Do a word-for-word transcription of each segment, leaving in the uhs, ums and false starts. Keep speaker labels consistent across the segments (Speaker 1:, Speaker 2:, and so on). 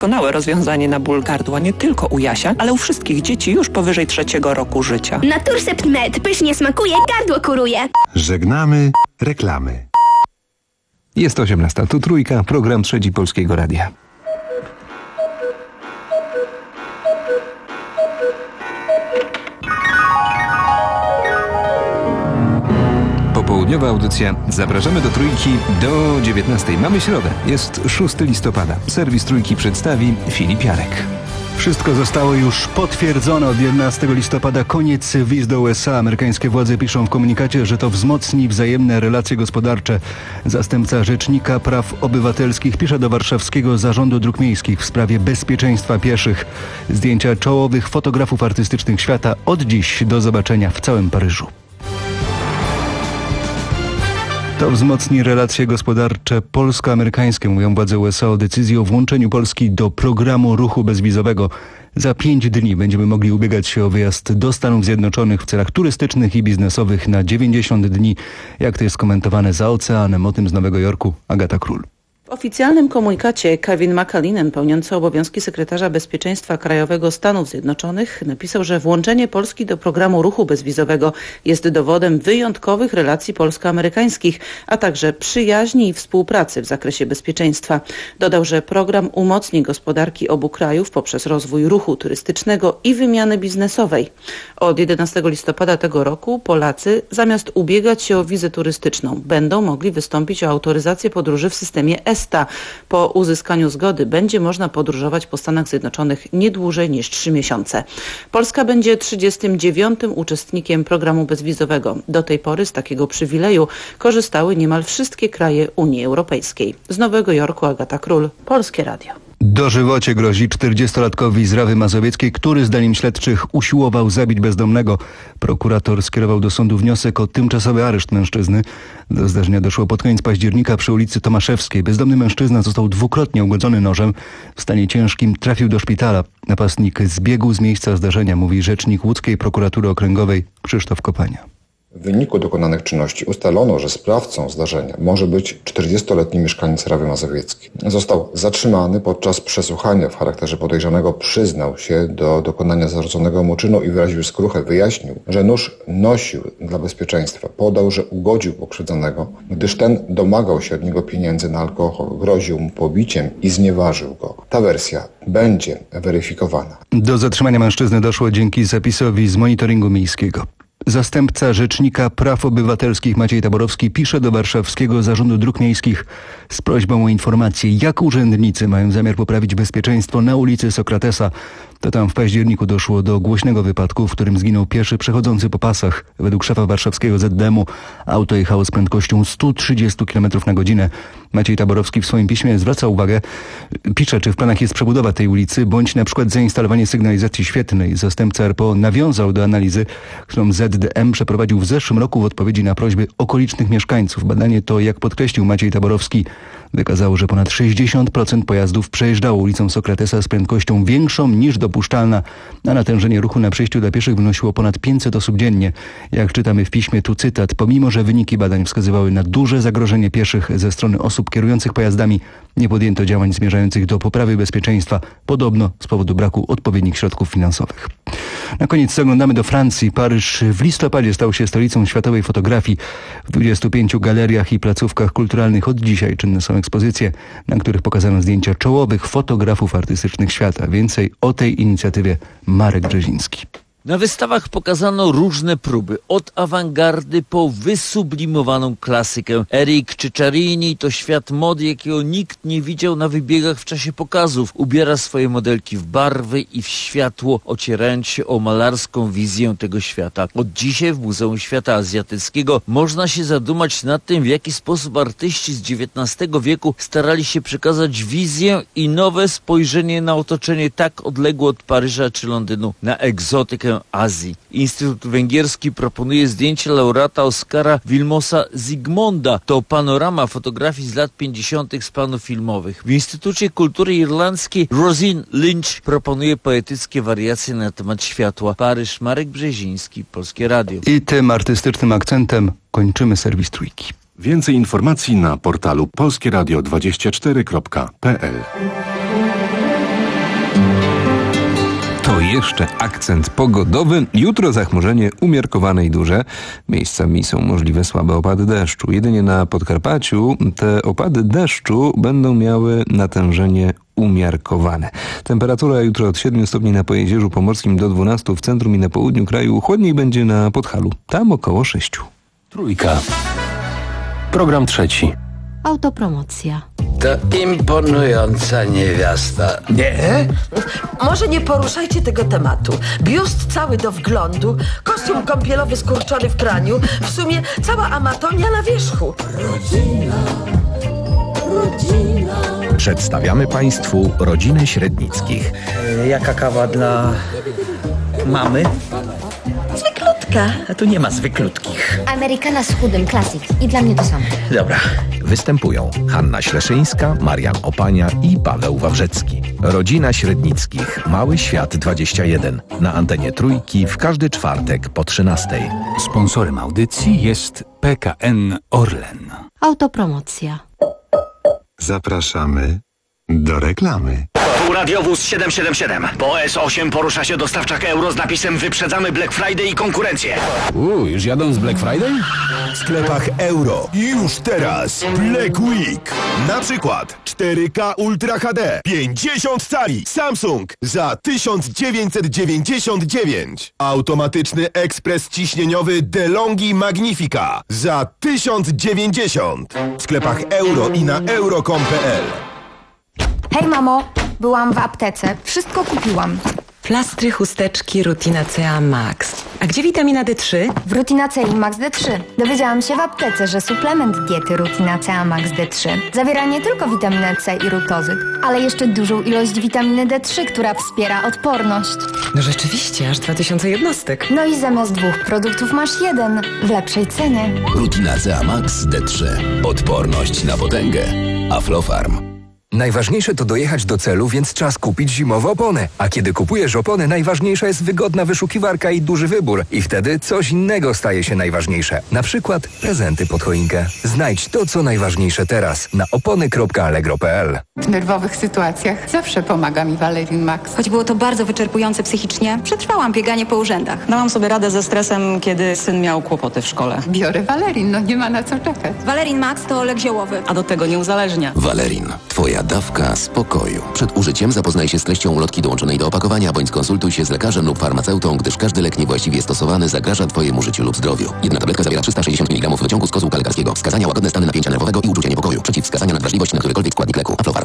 Speaker 1: Doskonałe rozwiązanie na ból gardła nie tylko u Jasia, ale u wszystkich dzieci już powyżej trzeciego roku życia.
Speaker 2: Naturcept Med pysznie smakuje, gardło kuruje.
Speaker 3: Żegnamy reklamy.
Speaker 4: Jest osiemnasta, tu Trójka, program Trzeci Polskiego Radia. Popołudniowa audycja. Zapraszamy do Trójki do dziewiętnastej. Mamy środę. Jest szóstego listopada. Serwis Trójki przedstawi Filip Jarek.
Speaker 5: Wszystko zostało już potwierdzone. Od jedenastego listopada koniec wiz do U S A. Amerykańskie władze piszą w komunikacie, że to wzmocni wzajemne relacje gospodarcze. Zastępca Rzecznika Praw Obywatelskich pisze do Warszawskiego Zarządu Dróg Miejskich w sprawie bezpieczeństwa pieszych. Zdjęcia czołowych fotografów artystycznych świata od dziś do zobaczenia w całym Paryżu. To wzmocni relacje gospodarcze polsko-amerykańskie, mówią władze U S A o decyzji o włączeniu Polski do programu ruchu bezwizowego. Za pięć dni będziemy mogli ubiegać się o wyjazd do Stanów Zjednoczonych w celach turystycznych i biznesowych na dziewięćdziesiąt dni. Jak to jest komentowane za oceanem, o tym z Nowego Jorku Agata Król.
Speaker 6: W oficjalnym komunikacie Kevin McAleenan, pełniący obowiązki sekretarza bezpieczeństwa krajowego Stanów Zjednoczonych, napisał, że włączenie Polski do programu ruchu bezwizowego jest dowodem wyjątkowych relacji polsko-amerykańskich, a także przyjaźni i współpracy w zakresie bezpieczeństwa. Dodał, że program umocni gospodarki obu krajów poprzez rozwój ruchu turystycznego i wymiany biznesowej. Od jedenastego listopada tego roku Polacy, zamiast ubiegać się o wizę turystyczną, będą mogli wystąpić o autoryzację podróży w systemie E S T A. Po uzyskaniu zgody będzie można podróżować po Stanach Zjednoczonych nie dłużej niż trzy miesiące. Polska będzie trzydziestym dziewiątym uczestnikiem programu bezwizowego. Do tej pory z takiego przywileju korzystały niemal wszystkie kraje Unii Europejskiej. Z Nowego Jorku Agata Król, Polskie Radio.
Speaker 5: Dożywocie grozi czterdziestolatkowi z Rawy Mazowieckiej, który zdaniem śledczych usiłował zabić bezdomnego. Prokurator skierował do sądu wniosek o tymczasowy areszt mężczyzny. Do zdarzenia doszło pod koniec października przy ulicy Tomaszewskiej. Bezdomny mężczyzna został dwukrotnie ugodzony nożem. W stanie ciężkim trafił do szpitala. Napastnik zbiegł z miejsca zdarzenia, mówi rzecznik łódzkiej prokuratury okręgowej Krzysztof Kopania.
Speaker 7: W wyniku dokonanych czynności ustalono, że sprawcą zdarzenia może być czterdziestoletni mieszkaniec Rawy Mazowieckiej. Został zatrzymany. Podczas przesłuchania w charakterze podejrzanego przyznał się do dokonania zarzuconego mu czynu i wyraził skruchę. Wyjaśnił, że nóż nosił dla bezpieczeństwa. Podał, że ugodził pokrzywdzonego, gdyż ten domagał się od niego pieniędzy na alkohol, groził mu pobiciem i znieważył go. Ta wersja będzie weryfikowana.
Speaker 5: Do zatrzymania mężczyzny doszło dzięki zapisowi z monitoringu miejskiego. Zastępca Rzecznika Praw Obywatelskich Maciej Taborowski pisze do Warszawskiego Zarządu Dróg Miejskich z prośbą o informację, jak urzędnicy mają zamiar poprawić bezpieczeństwo na ulicy Sokratesa. To tam w październiku doszło do głośnego wypadku, w którym zginął pieszy przechodzący po pasach. Według szefa warszawskiego Z D M-u auto jechało z prędkością sto trzydzieści kilometrów na godzinę. Maciej Taborowski w swoim piśmie zwraca uwagę, pisze, czy w planach jest przebudowa tej ulicy, bądź na przykład zainstalowanie sygnalizacji świetlnej. Zastępca R P O nawiązał do analizy, którą Z D M przeprowadził w zeszłym roku w odpowiedzi na prośby okolicznych mieszkańców. Badanie to, jak podkreślił Maciej Taborowski, wykazało, że ponad sześćdziesiąt procent pojazdów przejeżdżało ulicą Sokratesa z prędkością większą niż dopuszczalna, a natężenie ruchu na przejściu dla pieszych wynosiło ponad pięćset osób dziennie. Jak czytamy w piśmie, tu cytat, pomimo że wyniki badań wskazywały na duże zagrożenie pieszych ze strony osób kierujących pojazdami, nie podjęto działań zmierzających do poprawy bezpieczeństwa, podobno z powodu braku odpowiednich środków finansowych. Na koniec zaglądamy do Francji. Paryż w listopadzie stał się stolicą światowej fotografii. W dwudziestu pięciu galeriach i placówkach kulturalnych od dzisiaj czynne są ekspozycje, na których pokazano zdjęcia czołowych fotografów artystycznych świata. Więcej o tej inicjatywie Marek Brzeziński.
Speaker 8: Na wystawach pokazano różne próby, od awangardy po wysublimowaną klasykę. Eric Cicciarini to świat mody, jakiego nikt nie widział na wybiegach w czasie pokazów. Ubiera swoje modelki w barwy i w światło, ocierając się o malarską wizję tego świata. Od dzisiaj w Muzeum Świata Azjatyckiego można się zadumać nad tym, w jaki sposób artyści z dziewiętnastego wieku starali się przekazać wizję i nowe spojrzenie na otoczenie tak odległe od Paryża czy Londynu, na egzotykę Azji. Instytut Węgierski proponuje zdjęcie laureata Oscara Vilmosa Zsigmonda. To panorama fotografii z lat pięćdziesiątych z planów filmowych. W Instytucie Kultury Irlandzkiej Roisin Lynch proponuje poetyckie wariacje na temat światła. Paryż, Marek Brzeziński, Polskie Radio.
Speaker 5: I tym artystycznym akcentem kończymy serwis Trójki.
Speaker 3: Więcej informacji na portalu polskieradio dwadzieścia cztery kropka p l.
Speaker 4: I jeszcze akcent pogodowy. Jutro zachmurzenie umiarkowane i duże. Miejscami są możliwe słabe opady deszczu. Jedynie na Podkarpaciu te opady deszczu będą miały natężenie umiarkowane. Temperatura jutro od siedmiu stopni na Pojezierzu Pomorskim do dwunastu w centrum i na południu kraju. Chłodniej będzie na Podhalu. Tam około sześciu.
Speaker 9: Trójka. Program trzeci.
Speaker 10: Autopromocja.
Speaker 11: To imponująca niewiasta.
Speaker 12: Nie? Może nie poruszajcie tego tematu. Biust cały do wglądu, kostium kąpielowy skurczony w praniu, w sumie cała amatonia na wierzchu.
Speaker 13: Rodzina, rodzina.
Speaker 14: Przedstawiamy Państwu rodzinę Średnickich.
Speaker 15: E, jaka kawa dla mamy?
Speaker 12: Zwyklutka.
Speaker 15: A tu nie ma zwyklutkich.
Speaker 10: Amerykana z chudym, klasyk. I dla mnie to samo.
Speaker 15: Dobra.
Speaker 14: Występują Hanna Śleszyńska, Marian Opania i Paweł Wawrzecki. Rodzina Średnickich. Mały Świat dwadzieścia jeden. Na antenie Trójki w każdy czwartek po trzynastej.
Speaker 9: Sponsorem audycji jest P K N Orlen.
Speaker 10: Autopromocja.
Speaker 3: Zapraszamy do reklamy.
Speaker 16: Tu radiowóz siedem siedem siedem. Po S osiem porusza się dostawczak euro z napisem wyprzedzamy Black Friday i konkurencję.
Speaker 9: Uuu, już jadą z Black Friday?
Speaker 17: W sklepach euro. Już teraz Black Week. Na przykład cztery K Ultra H D pięćdziesiąt cali Samsung za tysiąc dziewięćset dziewięćdziesiąt dziewięć. Automatyczny ekspres ciśnieniowy DeLonghi Magnifica za tysiąc dziewięćdziesiąt. W sklepach euro i na euro kropka com kropka p l.
Speaker 18: Hej mamo, byłam w aptece, wszystko kupiłam.
Speaker 19: Plastry, chusteczki, Rutina C A Max. A gdzie witamina D trzy?
Speaker 18: W Rutina C i Max D trzy. Dowiedziałam się w aptece, że suplement diety Rutina C A Max D trzy zawiera nie tylko witaminę C i rutozyt, ale jeszcze dużą ilość witaminy D trzy, która wspiera odporność.
Speaker 19: No rzeczywiście, aż dwa tysiące jednostek.
Speaker 18: No i zamiast dwóch produktów masz jeden w lepszej cenie.
Speaker 20: Rutina C A Max D trzy. Odporność na potęgę. Aflofarm.
Speaker 21: Najważniejsze to dojechać do celu, więc czas kupić zimowe opony. A kiedy kupujesz opony, najważniejsza jest wygodna wyszukiwarka i duży wybór. I wtedy coś innego staje się najważniejsze. Na przykład prezenty pod choinkę. Znajdź to, co najważniejsze teraz na opony kropka allegro kropka p l.
Speaker 22: W nerwowych sytuacjach zawsze pomaga mi Valerin Max.
Speaker 23: Choć było to bardzo wyczerpujące psychicznie, przetrwałam bieganie po urzędach.
Speaker 24: Dałam sobie radę ze stresem, kiedy syn miał kłopoty w szkole.
Speaker 22: Biorę Valerin, no nie ma na co czekać.
Speaker 23: Valerin Max to lek ziołowy.
Speaker 24: A do tego nie uzależnia.
Speaker 20: Valerin. Twoja dawka spokoju. Przed użyciem zapoznaj się z treścią ulotki dołączonej do opakowania, bądź skonsultuj się z lekarzem lub farmaceutą, gdyż każdy lek niewłaściwie stosowany zagraża Twojemu życiu lub zdrowiu. Jedna tabletka zawiera trzysta sześćdziesiąt miligramów wyciągu z kozłka lekarskiego. Wskazania: łagodne stany napięcia nerwowego i uczucia niepokoju. Przeciwwskazania: nadwrażliwość na którykolwiek składnik leku. Aflofarm.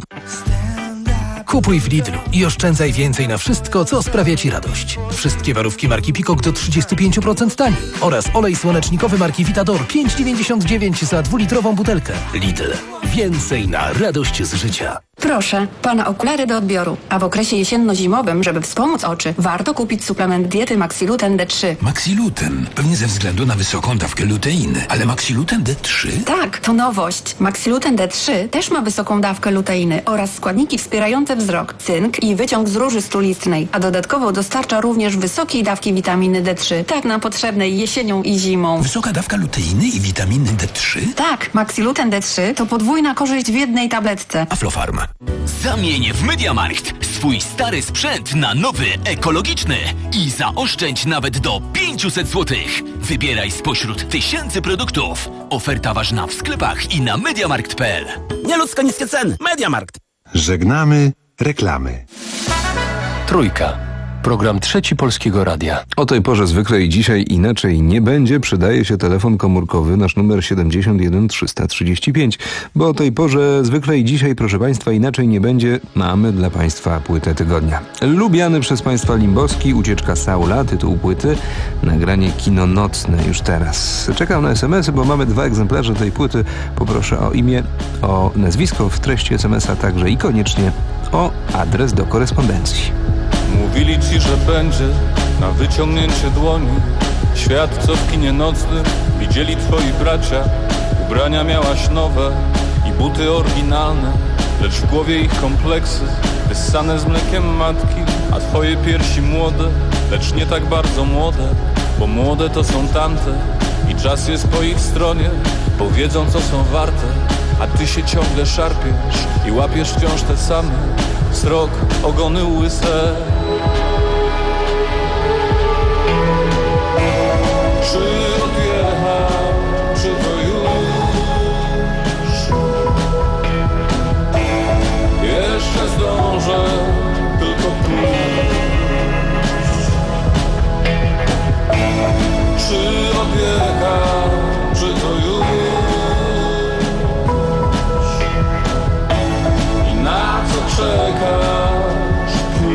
Speaker 25: Kupuj w Lidlu i oszczędzaj więcej na wszystko, co sprawia Ci radość. Wszystkie warówki marki Peacock do trzydzieści pięć procent taniej oraz olej słonecznikowy marki Vitador pięć dziewięćdziesiąt dziewięć za dwulitrową butelkę. Lidl. Więcej na radość z życia.
Speaker 23: Proszę, pana okulary do odbioru. A w okresie jesienno-zimowym, żeby wspomóc oczy, warto kupić suplement diety Maxiluten D trzy.
Speaker 26: Maxiluten? Pewnie ze względu na wysoką dawkę luteiny. Ale Maxiluten D trzy?
Speaker 23: Tak, to nowość. Maxiluten D trzy też ma wysoką dawkę luteiny oraz składniki wspierające wzrok, cynk i wyciąg z róży strulistnej, a dodatkowo dostarcza również wysokiej dawki witaminy D trzy, tak nam potrzebnej jesienią i zimą.
Speaker 26: Wysoka dawka luteiny i witaminy D trzy?
Speaker 23: Tak, Maxiluten D trzy to podwójna korzyść w jednej tabletce.
Speaker 26: Aflofarm.
Speaker 27: Zamień w MediaMarkt swój stary sprzęt na nowy, ekologiczny i zaoszczędź nawet do pięćset złotych. Wybieraj spośród tysięcy produktów. Oferta ważna w sklepach i na mediamarkt kropka p l.
Speaker 16: Nieludzko niskie ceny. MediaMarkt.
Speaker 3: Żegnamy reklamy.
Speaker 9: Trójka. Program Trzeci Polskiego Radia.
Speaker 4: O tej porze zwykle i dzisiaj inaczej nie będzie. Przydaje się telefon komórkowy, nasz numer siedemdziesiąt jeden trzysta trzydzieści pięć. Bo o tej porze zwykle i dzisiaj, proszę Państwa, inaczej nie będzie. Mamy dla Państwa płytę tygodnia. Lubiany przez Państwa Limbowski, Ucieczka Saula, tytuł płyty, nagranie Kino Nocne już teraz. Czekam na es em esy, bo mamy dwa egzemplarze tej płyty. Poproszę o imię, o nazwisko w treści es em es a, także i koniecznie o adres do korespondencji.
Speaker 28: Mówili ci, że będzie na wyciągnięcie dłoni świat, co w kinie nocnym widzieli twoi bracia. Ubrania miałaś nowe i buty oryginalne, lecz w głowie ich kompleksy wyssane z mlekiem matki. A twoje piersi młode, lecz nie tak bardzo młode, bo młode to są tamte i czas jest po ich stronie, bo wiedzą, co są warte. A ty się ciągle szarpiesz i łapiesz wciąż te same wzrok, ogony łyse. Czy odjechał, czy to już? Jeszcze zdążę tylko pójść. Czy odjechał, czy to już? I na co czekasz?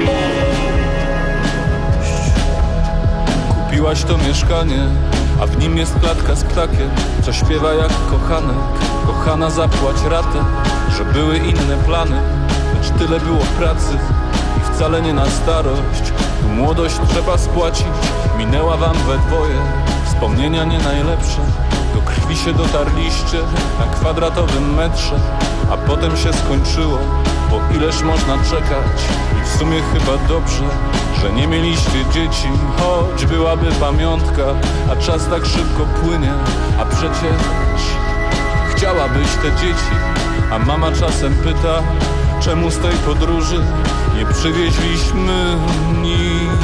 Speaker 28: Kupiłaś to mieszkanie, a w nim jest klatka z ptakiem, co śpiewa jak kochanek. Kochana, zapłać ratę, że były inne plany, lecz tyle było pracy i wcale nie na starość. Tu młodość trzeba spłacić, minęła wam we dwoje. Wspomnienia nie najlepsze, do krwi się dotarliście na kwadratowym metrze, a potem się skończyło, bo ileż można czekać. I w sumie chyba dobrze, że nie mieliście dzieci, choć byłaby pamiątka, a czas tak szybko płynie. A przecież chciałabyś te dzieci, a mama czasem pyta, czemu z tej podróży nie przywieźliśmy nic.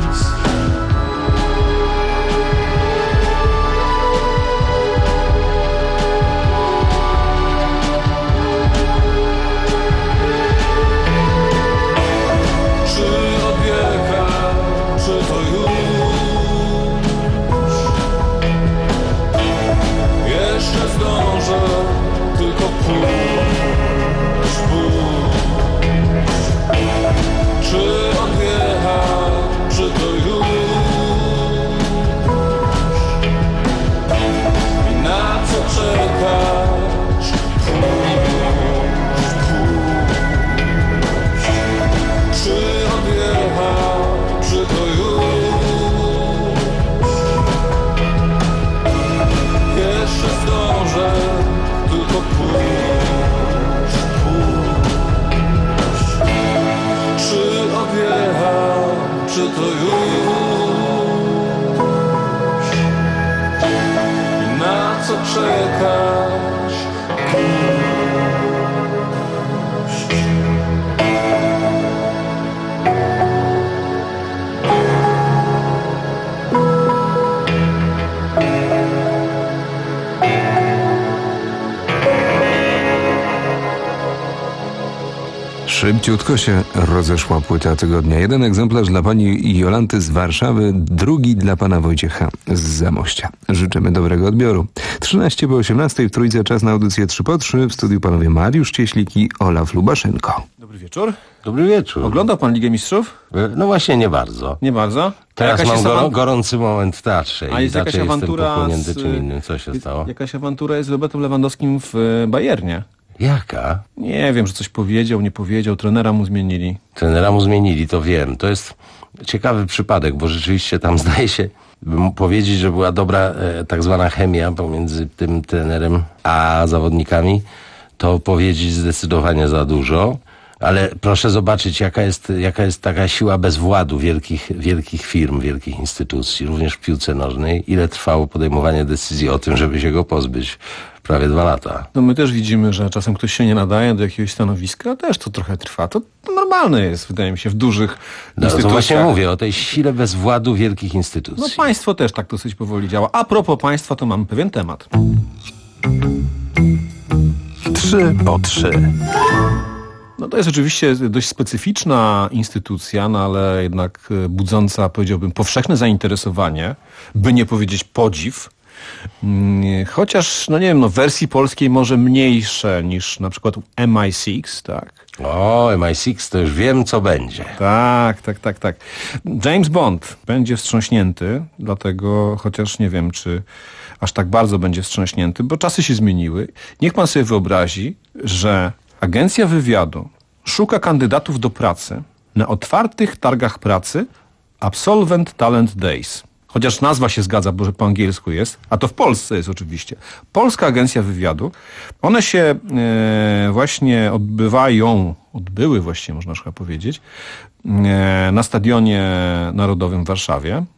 Speaker 4: Szybciutko się rozeszła płyta tygodnia. Jeden egzemplarz dla pani Jolanty z Warszawy, drugi dla pana Wojciecha z Zamościa. Życzymy dobrego odbioru. trzynaście po osiemnastej w Trójce, czas na audycję trzy po trzy. W studiu panowie Mariusz Cieślik i Olaf Lubaszenko.
Speaker 1: Dobry wieczór.
Speaker 2: Dobry wieczór.
Speaker 1: Oglądał pan Ligę Mistrzów?
Speaker 2: No właśnie nie bardzo.
Speaker 1: Nie bardzo?
Speaker 2: Teraz mam gor-
Speaker 1: awan...
Speaker 2: gorący moment w teatrze.
Speaker 1: A jest jakaś awantura
Speaker 2: z... czym innym. Co się stało?
Speaker 1: Jakaś awantura jest z Robertem Lewandowskim w Bayernie.
Speaker 2: Jaka?
Speaker 1: Nie wiem, że coś powiedział, nie powiedział, trenera mu zmienili.
Speaker 2: Trenera mu zmienili, to wiem. To jest ciekawy przypadek, bo rzeczywiście tam zdaje się, bym powiedzieć, że była dobra e, tak zwana chemia pomiędzy tym trenerem a zawodnikami, to powiedzieć zdecydowanie za dużo. Ale proszę zobaczyć, jaka jest, jaka jest taka siła bezwładu wielkich, wielkich firm, wielkich instytucji, również w piłce nożnej. Ile trwało podejmowanie decyzji o tym, żeby się go pozbyć? Prawie dwa lata.
Speaker 1: No my też widzimy, że czasem ktoś się nie nadaje do jakiegoś stanowiska, też to trochę trwa. To, to normalne jest, wydaje mi się, w dużych
Speaker 2: no, instytucjach. To właśnie mówię o tej sile bezwładu wielkich instytucji.
Speaker 1: No państwo też tak dosyć powoli działa. A propos państwa, to mamy pewien temat.
Speaker 9: Trzy po trzy.
Speaker 1: No to jest oczywiście dość specyficzna instytucja, no ale jednak budząca, powiedziałbym, powszechne zainteresowanie, by nie powiedzieć podziw. Chociaż, no nie wiem, no w wersji polskiej może mniejsze niż na przykład M I sześć, tak?
Speaker 2: O, M I sześć to już wiem, co będzie.
Speaker 1: Tak, tak, tak, tak. James Bond będzie wstrząśnięty, dlatego, chociaż nie wiem, czy aż tak bardzo będzie wstrząśnięty, bo czasy się zmieniły. Niech pan sobie wyobrazi, że agencja wywiadu szuka kandydatów do pracy na otwartych targach pracy Absolvent Talent Days. Chociaż nazwa się zgadza, bo że po angielsku jest, a to w Polsce jest oczywiście. Polska Agencja Wywiadu. One się e, właśnie odbywają, odbyły właściwie, można chyba powiedzieć, e, na Stadionie Narodowym w Warszawie.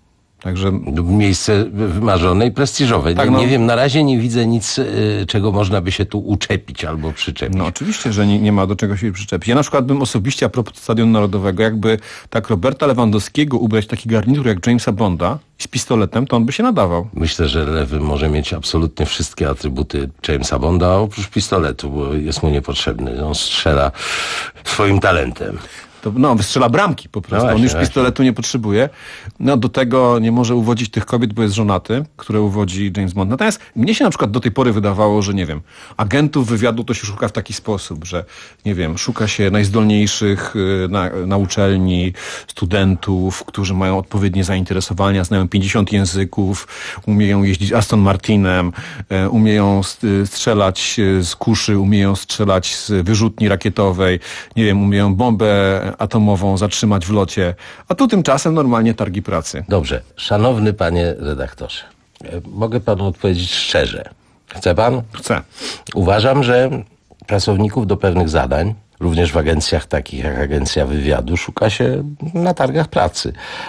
Speaker 1: Także...
Speaker 2: Miejsce wymarzone i prestiżowe.
Speaker 1: Tak,
Speaker 2: nie,
Speaker 1: no...
Speaker 2: nie wiem, na razie nie widzę nic, y, czego można by się tu uczepić albo przyczepić.
Speaker 1: No oczywiście, że nie, nie ma do czego się przyczepić. Ja na przykład bym osobiście a propos Stadionu Narodowego, jakby tak Roberta Lewandowskiego ubrać taki garnitur jak Jamesa Bonda z pistoletem, to on by się nadawał.
Speaker 2: Myślę, że Lewy może mieć absolutnie wszystkie atrybuty Jamesa Bonda, oprócz pistoletu, bo jest mu niepotrzebny. On strzela swoim talentem.
Speaker 1: To, no, wystrzela bramki po prostu. No właśnie, on już właśnie. pistoletu nie potrzebuje. No, do tego nie może uwodzić tych kobiet, bo jest żonaty, które uwodzi James Bond. Natomiast mnie się na przykład do tej pory wydawało, że nie wiem, agentów wywiadu to się szuka w taki sposób, że nie wiem, szuka się najzdolniejszych na, na uczelni studentów, którzy mają odpowiednie zainteresowania, znają pięćdziesiąt języków, umieją jeździć Aston Martinem, umieją strzelać z kuszy, umieją strzelać z wyrzutni rakietowej, nie wiem, umieją bombę atomową zatrzymać w locie, a tu tymczasem normalnie targi pracy.
Speaker 2: Dobrze. Szanowny panie redaktorze, mogę panu odpowiedzieć szczerze. Chce pan?
Speaker 1: Chcę.
Speaker 2: Uważam, że pracowników do pewnych zadań, również w agencjach takich jak Agencja Wywiadu, szuka się na targach pracy.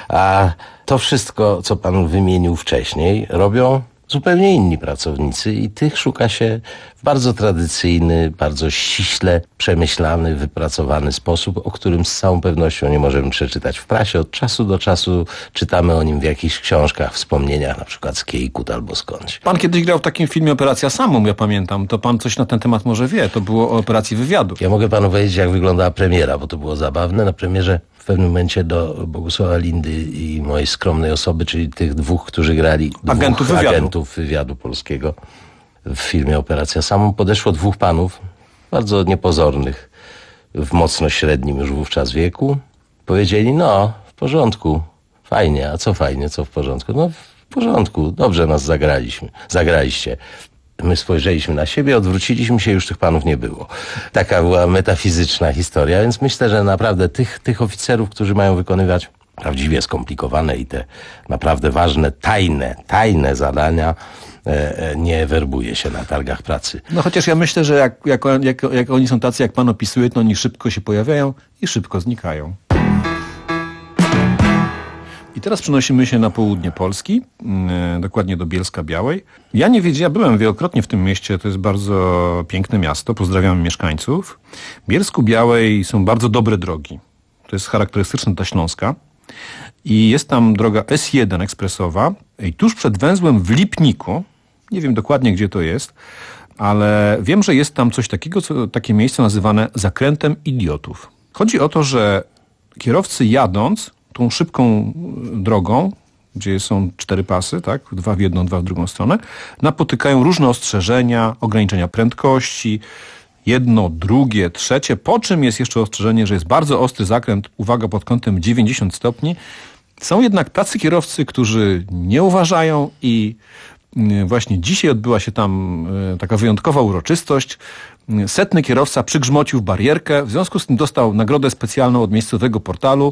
Speaker 2: A to wszystko, co pan wymienił wcześniej, robią zupełnie inni pracownicy i tych szuka się w bardzo tradycyjny, bardzo ściśle przemyślany, wypracowany sposób, o którym z całą pewnością nie możemy przeczytać w prasie. Od czasu do czasu czytamy o nim w jakichś książkach, wspomnieniach, na przykład z Kiejkut albo skądś.
Speaker 1: Pan kiedyś grał w takim filmie Operacja Samum, ja pamiętam. To pan coś na ten temat może wie. To było o operacji wywiadu.
Speaker 2: Ja mogę panu powiedzieć, jak wyglądała premiera, bo to było zabawne. Na premierze w pewnym momencie do Bogusława Lindy i mojej skromnej osoby, czyli tych dwóch, którzy grali
Speaker 1: agentów
Speaker 2: dwóch
Speaker 1: wywiadu.
Speaker 2: agentów wywiadu polskiego w filmie Operacja Samum, podeszło dwóch panów, bardzo niepozornych, w mocno średnim już wówczas wieku. Powiedzieli, no, w porządku, fajnie. A co fajnie, co w porządku? No, w porządku, dobrze nas zagraliśmy, zagraliście. My spojrzeliśmy na siebie, odwróciliśmy się, już tych panów nie było. Taka była metafizyczna historia, więc myślę, że naprawdę tych, tych oficerów, którzy mają wykonywać prawdziwie skomplikowane i te naprawdę ważne, tajne, tajne zadania, e, nie werbuje się na targach pracy.
Speaker 1: No chociaż ja myślę, że jak, jak, jak, jak oni są tacy, jak pan opisuje, to oni szybko się pojawiają i szybko znikają. I teraz przenosimy się na południe Polski, yy, dokładnie do Bielska-Białej. Ja nie wiedziałem, ja byłem wielokrotnie w tym mieście, to jest bardzo piękne miasto, pozdrawiam mieszkańców. W Bielsku-Białej są bardzo dobre drogi. To jest charakterystyczne dla Śląska. I jest tam droga S jeden ekspresowa i tuż przed węzłem w Lipniku, nie wiem dokładnie gdzie to jest, ale wiem, że jest tam coś takiego, co, takie miejsce nazywane zakrętem idiotów. Chodzi o to, że kierowcy jadąc tą szybką drogą, gdzie są cztery pasy, tak, dwa w jedną, dwa w drugą stronę, napotykają różne ostrzeżenia, ograniczenia prędkości, jedno, drugie, trzecie, po czym jest jeszcze ostrzeżenie, że jest bardzo ostry zakręt, uwaga, pod kątem dziewięćdziesiąt stopni. Są jednak tacy kierowcy, którzy nie uważają i właśnie dzisiaj odbyła się tam taka wyjątkowa uroczystość. Setny kierowca przygrzmocił w barierkę, w związku z tym dostał nagrodę specjalną od miejscowego portalu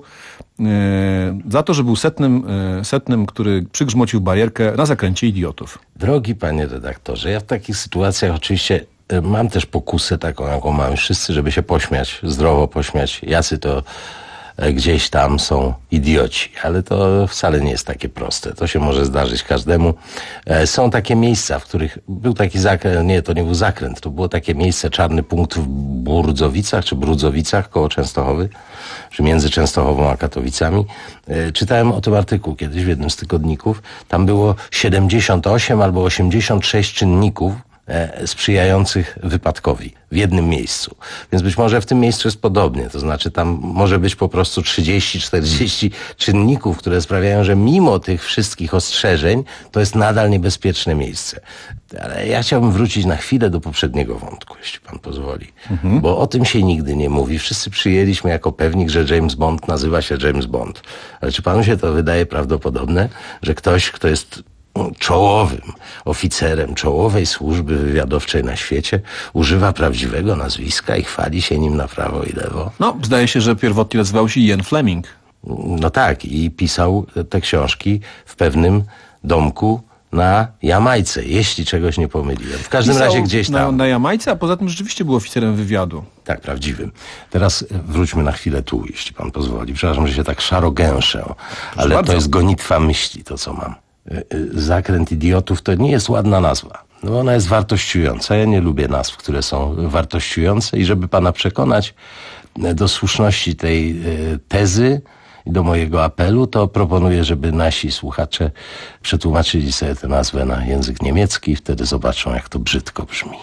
Speaker 1: za to, że był setnym, setnym, który przygrzmocił barierkę na zakręcie idiotów.
Speaker 2: Drogi panie redaktorze, ja w takich sytuacjach oczywiście mam też pokusę taką, jaką mamy wszyscy, żeby się pośmiać, zdrowo pośmiać, jacy to gdzieś tam są idioci, ale to wcale nie jest takie proste. To się może zdarzyć każdemu. Są takie miejsca, w których był taki zakręt, nie, to nie był zakręt, to było takie miejsce, czarny punkt w Burdzowicach, czy Brudzowicach koło Częstochowy, czy między Częstochową a Katowicami. Czytałem o tym artykuł kiedyś w jednym z tygodników. Tam było siedemdziesiąt osiem albo osiemdziesiąt sześć czynników sprzyjających wypadkowi w jednym miejscu. Więc być może w tym miejscu jest podobnie. To znaczy tam może być po prostu trzydzieści czterdzieści czynników, które sprawiają, że mimo tych wszystkich ostrzeżeń to jest nadal niebezpieczne miejsce. Ale ja chciałbym wrócić na chwilę do poprzedniego wątku, jeśli pan pozwoli. Mhm. Bo o tym się nigdy nie mówi. Wszyscy przyjęliśmy jako pewnik, że James Bond nazywa się James Bond. Ale czy panu się to wydaje prawdopodobne, że ktoś, kto jest czołowym oficerem czołowej służby wywiadowczej na świecie używa prawdziwego nazwiska i chwali się nim na prawo i lewo?
Speaker 1: No, zdaje się, że pierwotnie nazywał się Ian Fleming.
Speaker 2: No tak, i pisał te książki w pewnym domku na Jamajce, jeśli czegoś nie pomyliłem. W każdym
Speaker 1: Pisał
Speaker 2: razie gdzieś tam.
Speaker 1: Na, na Jamajce, a poza tym rzeczywiście był oficerem wywiadu.
Speaker 2: Tak, prawdziwym. Teraz wróćmy na chwilę tu, jeśli pan pozwoli. Przepraszam, że się tak szaro gęszę, ale
Speaker 1: bardzo.
Speaker 2: to jest gonitwa myśli, to co mam. Zakręt idiotów to nie jest ładna nazwa. No ona jest wartościująca. Ja nie lubię nazw, które są wartościujące i żeby pana przekonać do słuszności tej tezy i do mojego apelu, to proponuję, żeby nasi słuchacze przetłumaczyli sobie tę nazwę na język niemiecki i wtedy zobaczą, jak to brzydko brzmi.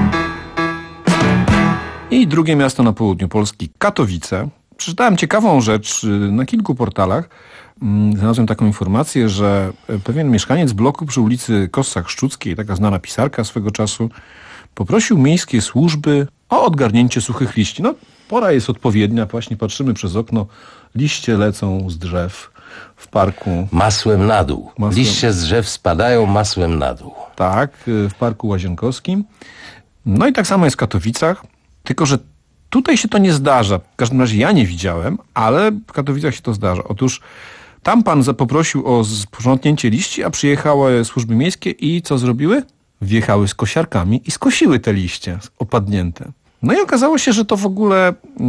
Speaker 1: I drugie miasto na południu Polski, Katowice. Przeczytałem ciekawą rzecz na kilku portalach. Znalazłem taką informację, że pewien mieszkaniec bloku przy ulicy Kossach-Szczuckiej, taka znana pisarka swego czasu, poprosił miejskie służby o odgarnięcie suchych liści. No, pora jest odpowiednia, właśnie patrzymy przez okno, liście lecą z drzew w parku.
Speaker 2: Masłem na dół. Masłem. Liście z drzew spadają masłem na dół.
Speaker 1: Tak, w Parku Łazienkowskim. No i tak samo jest w Katowicach, tylko że tutaj się to nie zdarza. W każdym razie ja nie widziałem, ale w Katowicach się to zdarza. Otóż tam pan poprosił o sprzątnięcie liści, a przyjechały służby miejskie i co zrobiły? Wjechały z kosiarkami i skosiły te liście opadnięte. No i okazało się, że to w ogóle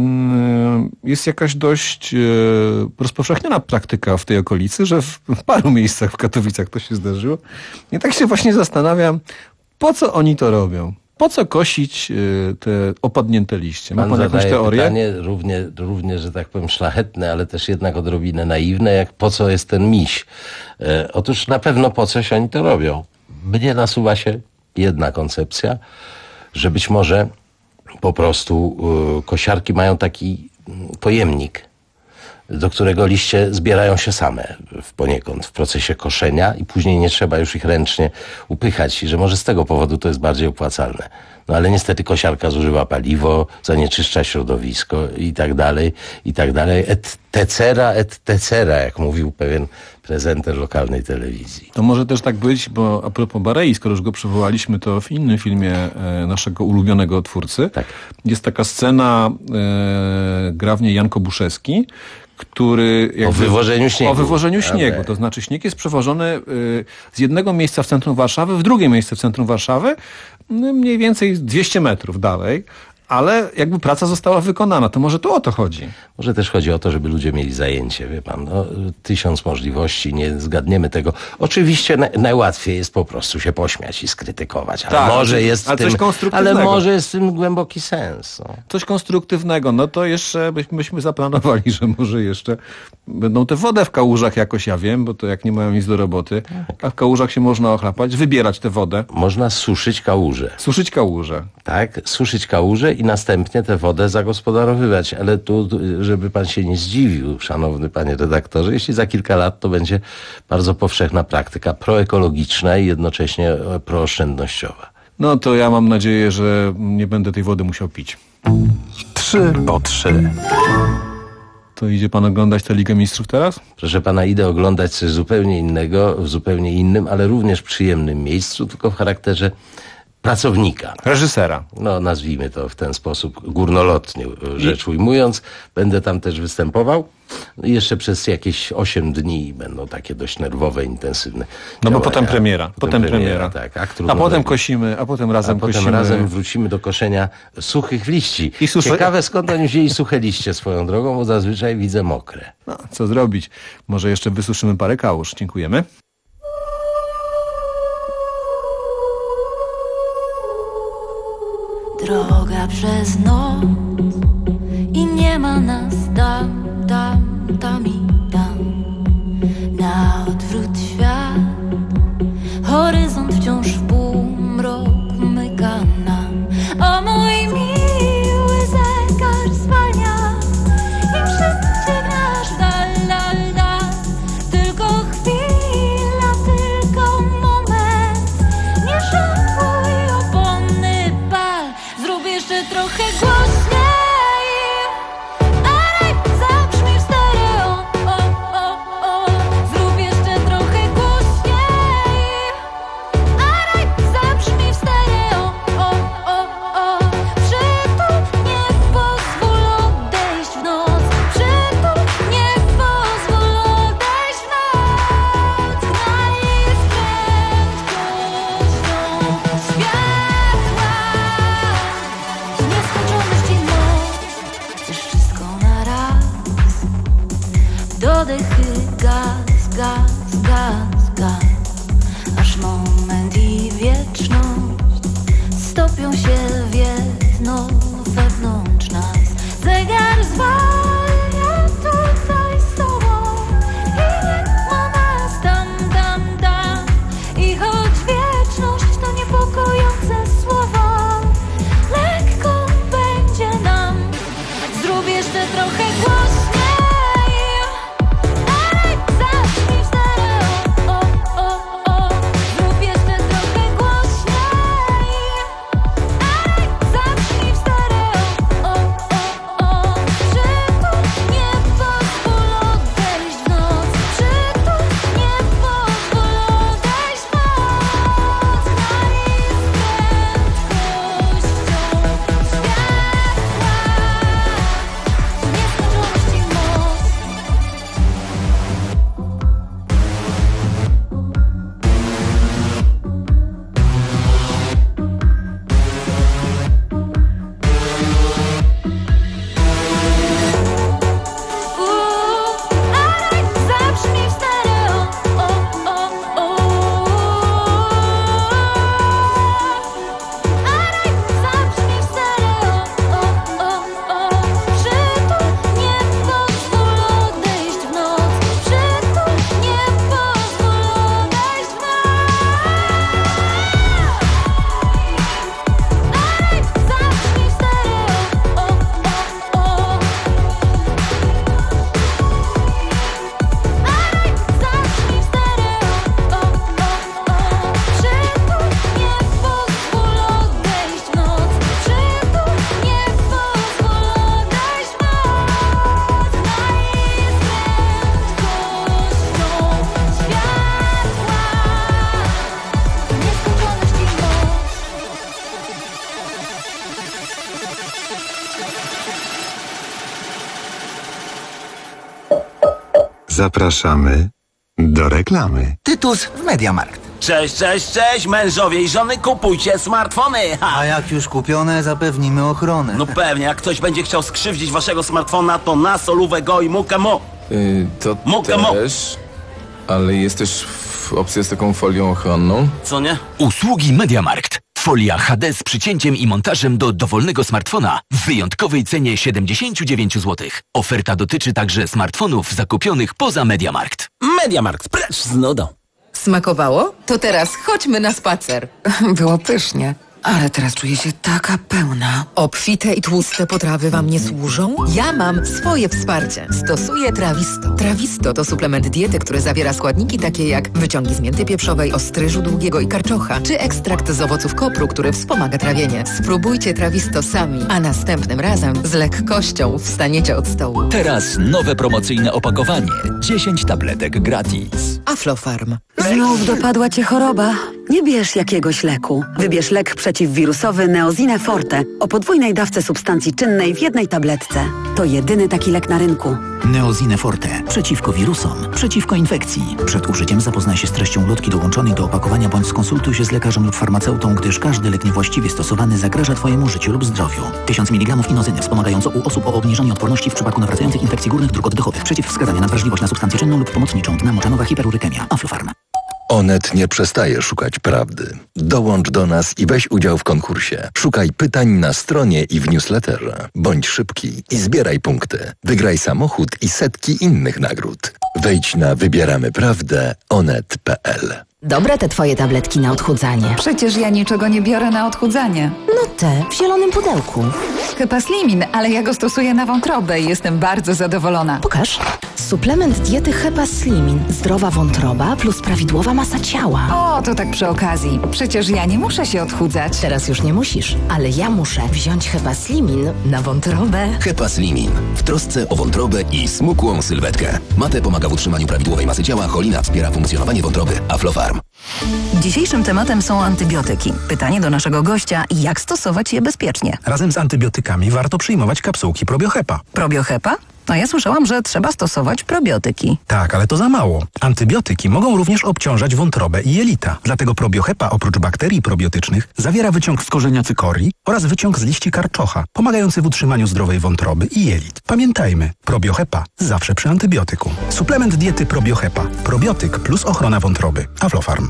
Speaker 1: jest jakaś dość rozpowszechniona praktyka w tej okolicy, że w paru miejscach w Katowicach to się zdarzyło. I tak się właśnie zastanawiam, po co oni to robią? Po co kosić te opadnięte liście? Ma pan, pan jakąś teorię?
Speaker 2: Pytanie równie, równie, że tak powiem, szlachetne, ale też jednak odrobinę naiwne, jak po co jest ten miś? E, otóż na pewno po coś oni to robią. Mnie nasuwa się jedna koncepcja, że być może po prostu y, kosiarki mają taki pojemnik, do którego liście zbierają się same w poniekąd w procesie koszenia i później nie trzeba już ich ręcznie upychać i że może z tego powodu to jest bardziej opłacalne. No ale niestety kosiarka zużywa paliwo, zanieczyszcza środowisko i tak dalej, i tak dalej. Et tecera, et tecera, jak mówił pewien prezenter lokalnej telewizji.
Speaker 1: To może też tak być, bo a propos Barei, skoro już go przywołaliśmy, to w innym filmie e, naszego ulubionego twórcy tak. jest taka scena, e, gra w niej Jan Kobuszewski, który... Jakby,
Speaker 2: o wywożeniu śniegu.
Speaker 1: O wywożeniu śniegu. To znaczy śnieg jest przewożony y, z jednego miejsca w centrum Warszawy w drugie miejsce w centrum Warszawy, y, mniej więcej dwieście metrów dalej, ale jakby praca została wykonana. To może tu o to chodzi.
Speaker 2: Może też chodzi o to, żeby ludzie mieli zajęcie, wie pan. No, tysiąc możliwości, nie zgadniemy tego. Oczywiście na, najłatwiej jest po prostu się pośmiać i skrytykować, ale
Speaker 1: tak,
Speaker 2: może jest
Speaker 1: ale
Speaker 2: w tym,
Speaker 1: coś konstruktywnego.
Speaker 2: ale może jest w tym głęboki sens. No.
Speaker 1: Coś konstruktywnego. No to jeszcze byśmy, byśmy zaplanowali, że może jeszcze będą tę wodę w kałużach jakoś, ja wiem, bo to jak nie mają nic do roboty, tak. a w kałużach się można ochlapać, wybierać tę wodę.
Speaker 2: Można suszyć kałuże.
Speaker 1: Suszyć kałuże.
Speaker 2: Tak, suszyć kałuże i następnie tę wodę zagospodarowywać. Ale tu, żeby pan się nie zdziwił, szanowny panie redaktorze, jeśli za kilka lat to będzie bardzo powszechna praktyka proekologiczna i jednocześnie prooszczędnościowa.
Speaker 1: No to ja mam nadzieję, że nie będę tej wody musiał pić.
Speaker 9: Trzy po trzy.
Speaker 1: To idzie pan oglądać tę Ligę Mistrzów teraz?
Speaker 2: Proszę pana, idę oglądać coś zupełnie innego, w zupełnie innym, ale również przyjemnym miejscu, tylko w charakterze pracownika.
Speaker 1: Reżysera.
Speaker 2: No, nazwijmy to w ten sposób, górnolotnie rzecz ujmując. Będę tam też występował. Jeszcze przez jakieś osiem dni będą takie dość nerwowe, intensywne
Speaker 1: No
Speaker 2: działania.
Speaker 1: bo potem premiera. Potem, potem premiera.
Speaker 2: Tak,
Speaker 1: a potem robić. kosimy, a potem razem
Speaker 2: a potem
Speaker 1: kosimy.
Speaker 2: razem wrócimy do koszenia suchych liści.
Speaker 1: I susze...
Speaker 2: Ciekawe, skąd oni wzięli suche liście swoją drogą, bo zazwyczaj widzę mokre.
Speaker 1: No, co zrobić? Może jeszcze wysuszymy parę kałuż. Dziękujemy.
Speaker 5: Droga przez noc i nie ma nas tam, tam, tam i tam. Na odwrót świat, horyzont wciąż w półmrok myka nam. O mój miły zegar zwalnia i wszyscy nasz dal, dal, dal. Tylko chwila, tylko moment, nie żałuj opony pal. Zrób jeszcze trochę głośniej, ale zabrzmi w stereo. O, Dodechy, gaz, gaz, gaz, gaz. Aż moment i wieczność stopią się w jedno wewnątrz nas. Zegar zwalnia tutaj z tobą i nie ma nas tam, tam, tam. I choć wieczność to niepokojące słowa, lekko będzie nam. Zrób jeszcze trochę głośniej.
Speaker 3: Zapraszamy do reklamy.
Speaker 6: Tytus w Mediamarkt.
Speaker 7: Cześć, cześć, cześć, mężowie i żony, kupujcie smartfony! Ha.
Speaker 6: A jak już kupione, zapewnimy ochronę.
Speaker 7: No pewnie, jak ktoś będzie chciał skrzywdzić waszego smartfona, to na solówę go i mukę mo.
Speaker 8: Yy, to
Speaker 7: mukę
Speaker 8: też, ale jest też w opcja z taką folią ochronną.
Speaker 7: Co nie?
Speaker 27: Usługi Mediamarkt. Folia H D z przycięciem i montażem do dowolnego smartfona w wyjątkowej cenie siedemdziesiąt dziewięć złotych. Oferta dotyczy także smartfonów zakupionych poza Mediamarkt.
Speaker 7: Mediamarkt, precz z nudą.
Speaker 11: Smakowało? To teraz chodźmy na spacer.
Speaker 24: Było pysznie, ale teraz czuję się taka pełna.
Speaker 11: Obfite i tłuste potrawy wam nie służą? Ja mam swoje wsparcie. Stosuję Trawisto. Trawisto to suplement diety, który zawiera składniki takie jak wyciągi z mięty pieprzowej, ostryżu długiego i karczocha, czy ekstrakt z owoców kopru, który wspomaga trawienie. Spróbujcie Trawisto sami, a następnym razem z lekkością wstaniecie od stołu.
Speaker 27: Teraz nowe promocyjne opakowanie. dziesięć tabletek gratis.
Speaker 11: Aflofarm.
Speaker 12: Znów dopadła cię choroba? Nie bierz jakiegoś leku. Wybierz lek przeciwwirusowy Neozine Forte o podwójnej dawce substancji czynnej w jednej tabletce. To jedyny taki lek na rynku.
Speaker 13: Neozine Forte. Przeciwko wirusom, przeciwko infekcji. Przed użyciem zapoznaj się z treścią ulotki dołączonej do opakowania bądź skonsultuj się z lekarzem lub farmaceutą, gdyż każdy lek niewłaściwie stosowany zagraża twojemu życiu lub zdrowiu. tysiąc miligramów inozyny wspomagająco u osób o obniżonej odporności w przypadku nawracających infekcji górnych dróg oddechowych. Przeciwwskazania na wrażliwość na substancję czynną lub pomocniczą. Dna moczanowa hiperurykemia. Aflofarm.
Speaker 14: Onet nie przestaje szukać prawdy. Dołącz do nas i weź udział w konkursie. Szukaj pytań na stronie i w newsletterze. Bądź szybki i zbieraj punkty. Wygraj samochód i setki innych nagród. Wejdź na wybieramy prawdę onet kropka p l.
Speaker 10: Dobre te twoje tabletki na odchudzanie.
Speaker 22: Przecież ja niczego nie biorę na odchudzanie.
Speaker 10: No te, w zielonym pudełku.
Speaker 22: Hepaslimin, ale ja go stosuję na wątrobę i jestem bardzo zadowolona.
Speaker 10: Pokaż. Suplement diety Hepaslimin. Zdrowa wątroba plus prawidłowa masa ciała.
Speaker 22: O, to tak przy okazji. Przecież ja nie muszę się odchudzać.
Speaker 10: Teraz już nie musisz, ale ja muszę wziąć Hepaslimin na wątrobę.
Speaker 20: Hepaslimin. W trosce o wątrobę i smukłą sylwetkę. Mate pomaga w utrzymaniu prawidłowej masy ciała, cholina wspiera funkcjonowanie wątroby. Aflofarm.
Speaker 15: Dzisiejszym tematem są antybiotyki. Pytanie do naszego gościa, jak stosować je bezpiecznie?
Speaker 29: Razem z antybiotykami warto przyjmować kapsułki Probiohepa.
Speaker 15: Probiohepa? A ja słyszałam, że trzeba stosować probiotyki.
Speaker 16: Tak, ale to za mało. Antybiotyki mogą również obciążać wątrobę i jelita. Dlatego probiohepa oprócz bakterii probiotycznych zawiera wyciąg z korzenia cykorii oraz wyciąg z liści karczocha, pomagający w utrzymaniu zdrowej wątroby i jelit. Pamiętajmy, probiohepa zawsze przy antybiotyku. Suplement diety probiohepa. Probiotyk plus ochrona wątroby. Aflofarm.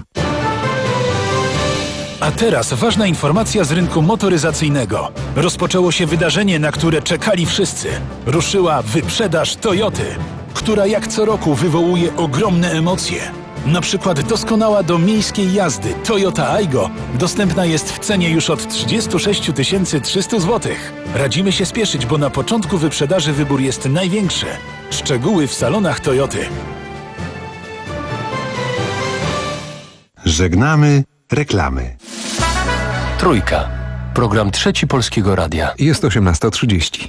Speaker 9: A teraz ważna informacja z rynku motoryzacyjnego. Rozpoczęło się wydarzenie, na które czekali wszyscy. Ruszyła wyprzedaż Toyoty, która jak co roku wywołuje ogromne emocje. Na przykład doskonała do miejskiej jazdy Toyota Aygo dostępna jest w cenie już od trzydzieści sześć tysięcy trzysta złotych. Radzimy się spieszyć, bo na początku wyprzedaży wybór jest największy. Szczegóły w salonach Toyoty.
Speaker 3: Żegnamy reklamy.
Speaker 17: Trójka. Program Trzeci Polskiego Radia.
Speaker 4: Jest osiemnasta trzydzieści.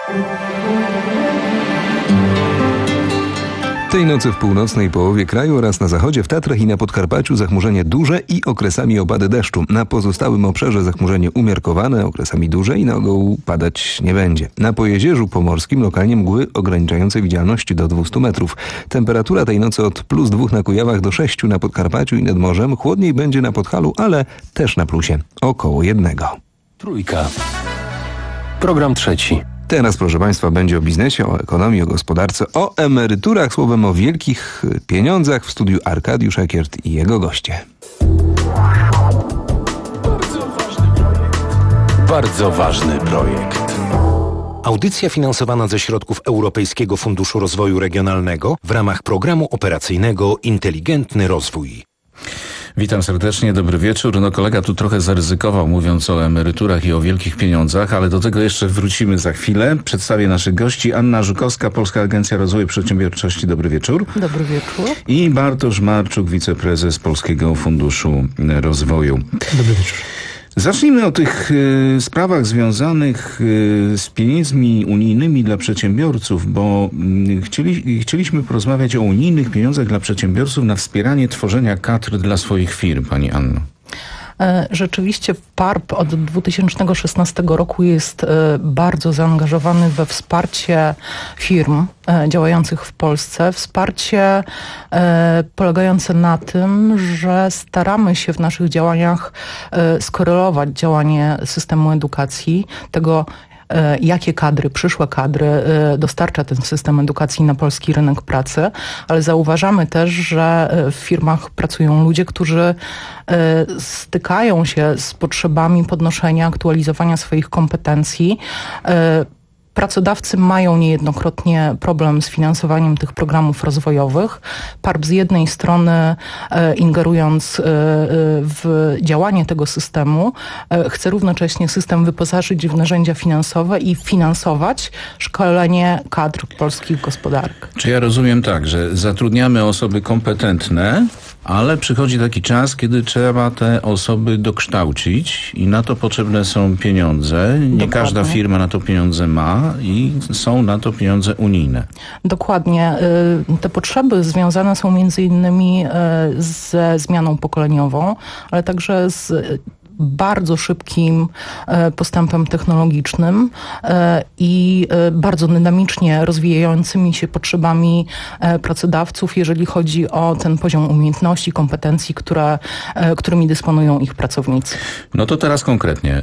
Speaker 4: Tej nocy w północnej połowie kraju oraz na zachodzie, w Tatrach i na Podkarpaciu zachmurzenie duże i okresami opady deszczu. Na pozostałym obszarze zachmurzenie umiarkowane, okresami duże i na ogół padać nie będzie. Na Pojezierzu Pomorskim lokalnie mgły ograniczające widzialność do dwieście metrów. Temperatura tej nocy od plus dwóch na Kujawach do sześciu na Podkarpaciu i nad morzem. Chłodniej będzie na Podhalu, ale też na plusie. Około jednego.
Speaker 17: Trójka. Program trzeci.
Speaker 4: Teraz, proszę Państwa, będzie o biznesie, o ekonomii, o gospodarce, o emeryturach, słowem o wielkich pieniądzach. W studiu Arkadiusz Ekiert i jego goście.
Speaker 17: Bardzo ważny projekt.
Speaker 18: Audycja finansowana ze środków Europejskiego Funduszu Rozwoju Regionalnego w ramach programu operacyjnego Inteligentny Rozwój.
Speaker 28: Witam serdecznie, dobry wieczór. No kolega tu trochę zaryzykował, mówiąc o emeryturach i o wielkich pieniądzach, ale do tego jeszcze wrócimy za chwilę. Przedstawię naszych gości. Anna Żukowska, Polska Agencja Rozwoju Przedsiębiorczości. Dobry wieczór.
Speaker 19: Dobry wieczór.
Speaker 28: I Bartosz Marczuk, wiceprezes Polskiego Funduszu Rozwoju.
Speaker 19: Dobry wieczór.
Speaker 28: Zacznijmy o tych y, sprawach związanych y, z pieniędzmi unijnymi dla przedsiębiorców, bo y, chcieli, chcieliśmy porozmawiać o unijnych pieniądzach dla przedsiębiorców na wspieranie tworzenia kadr dla swoich firm, pani Anno.
Speaker 19: Rzeczywiście P A R P od dwa tysiące szesnastego roku jest bardzo zaangażowany we wsparcie firm działających w Polsce. Wsparcie polegające na tym, że staramy się w naszych działaniach skorelować działanie systemu edukacji, tego jakie kadry, przyszłe kadry dostarcza ten system edukacji na polski rynek pracy, ale zauważamy też, że w firmach pracują ludzie, którzy stykają się z potrzebami podnoszenia, aktualizowania swoich kompetencji. Pracodawcy mają niejednokrotnie problem z finansowaniem tych programów rozwojowych. P A R P z jednej strony e, ingerując e, w działanie tego systemu, e, chce równocześnie system wyposażyć w narzędzia finansowe i finansować szkolenie kadr polskich gospodarek.
Speaker 28: Czy ja rozumiem tak, że zatrudniamy osoby kompetentne, ale przychodzi taki czas, kiedy trzeba te osoby dokształcić i na to potrzebne są pieniądze. Nie Dokładnie. Każda firma na to pieniądze ma i są na to pieniądze unijne.
Speaker 19: Dokładnie. Te potrzeby związane są między innymi ze zmianą pokoleniową, ale także z bardzo szybkim postępem technologicznym i bardzo dynamicznie rozwijającymi się potrzebami pracodawców, jeżeli chodzi o ten poziom umiejętności, kompetencji, które, którymi dysponują ich pracownicy.
Speaker 28: No to teraz konkretnie.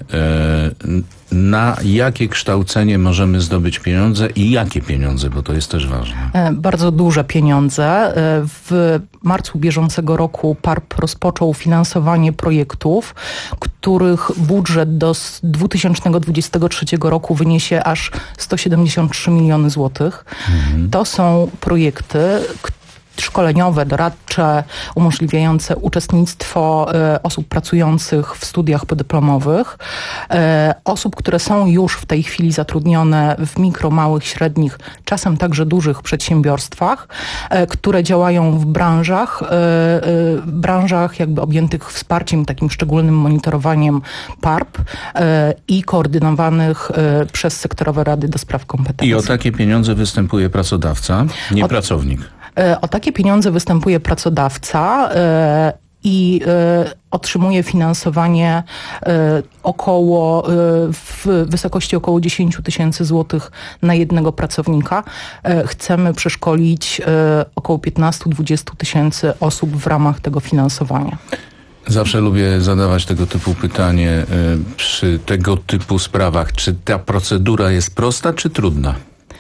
Speaker 28: Na jakie kształcenie możemy zdobyć pieniądze i jakie pieniądze, bo to jest też ważne.
Speaker 19: Bardzo duże pieniądze. W marcu bieżącego roku P A R P rozpoczął finansowanie projektów, których budżet do dwa tysiące dwudziestego trzeciego roku wyniesie aż sto siedemdziesiąt trzy miliony złotych. Mhm. To są projekty, które szkoleniowe, doradcze, umożliwiające uczestnictwo e, osób pracujących w studiach podyplomowych, e, osób, które są już w tej chwili zatrudnione w mikro, małych, średnich, czasem także dużych przedsiębiorstwach, e, które działają w branżach, e, e, branżach jakby objętych wsparciem, takim szczególnym monitorowaniem P A R P e, i koordynowanych e, przez sektorowe rady do spraw kompetencji.
Speaker 28: I o takie pieniądze występuje pracodawca, nie o, pracownik.
Speaker 19: O takie pieniądze występuje pracodawca i otrzymuje finansowanie około, w wysokości około dziesięć tysięcy złotych na jednego pracownika. Chcemy przeszkolić około piętnaście do dwudziestu tysięcy osób w ramach tego finansowania.
Speaker 1: Zawsze lubię zadawać tego typu pytanie przy tego typu sprawach. Czy ta procedura jest prosta, czy trudna?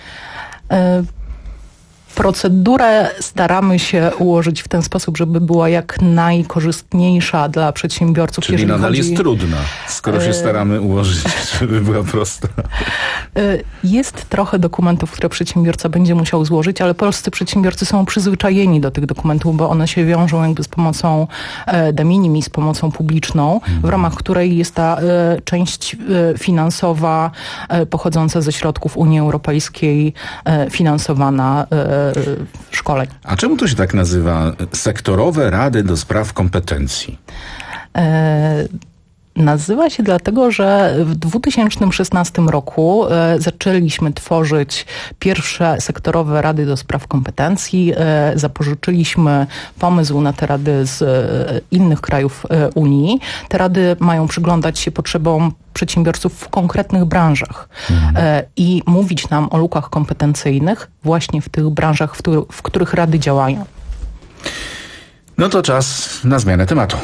Speaker 19: Procedurę staramy się ułożyć w ten sposób, żeby była jak najkorzystniejsza dla przedsiębiorców.
Speaker 1: Czyli nadal
Speaker 19: chodzi...
Speaker 1: jest trudna, skoro się staramy ułożyć, żeby była prosta.
Speaker 19: Jest trochę dokumentów, które przedsiębiorca będzie musiał złożyć, ale polscy przedsiębiorcy są przyzwyczajeni do tych dokumentów, bo one się wiążą jakby z pomocą de minimis, z pomocą publiczną, w ramach której jest ta część finansowa pochodząca ze środków Unii Europejskiej finansowana szkoleń.
Speaker 1: A czemu to się tak nazywa? Sektorowe Rady do Spraw Kompetencji?
Speaker 19: E, nazywa się dlatego, że w dwa tysiące szesnastym roku e, zaczęliśmy tworzyć pierwsze sektorowe Rady do Spraw Kompetencji. E, zapożyczyliśmy pomysł na te rady z e, innych krajów e, Unii. Te rady mają przyglądać się potrzebom przedsiębiorców w konkretnych branżach mhm. e, i mówić nam o lukach kompetencyjnych właśnie w tych branżach, w, których, w których rady działają.
Speaker 1: No to czas na zmianę tematu.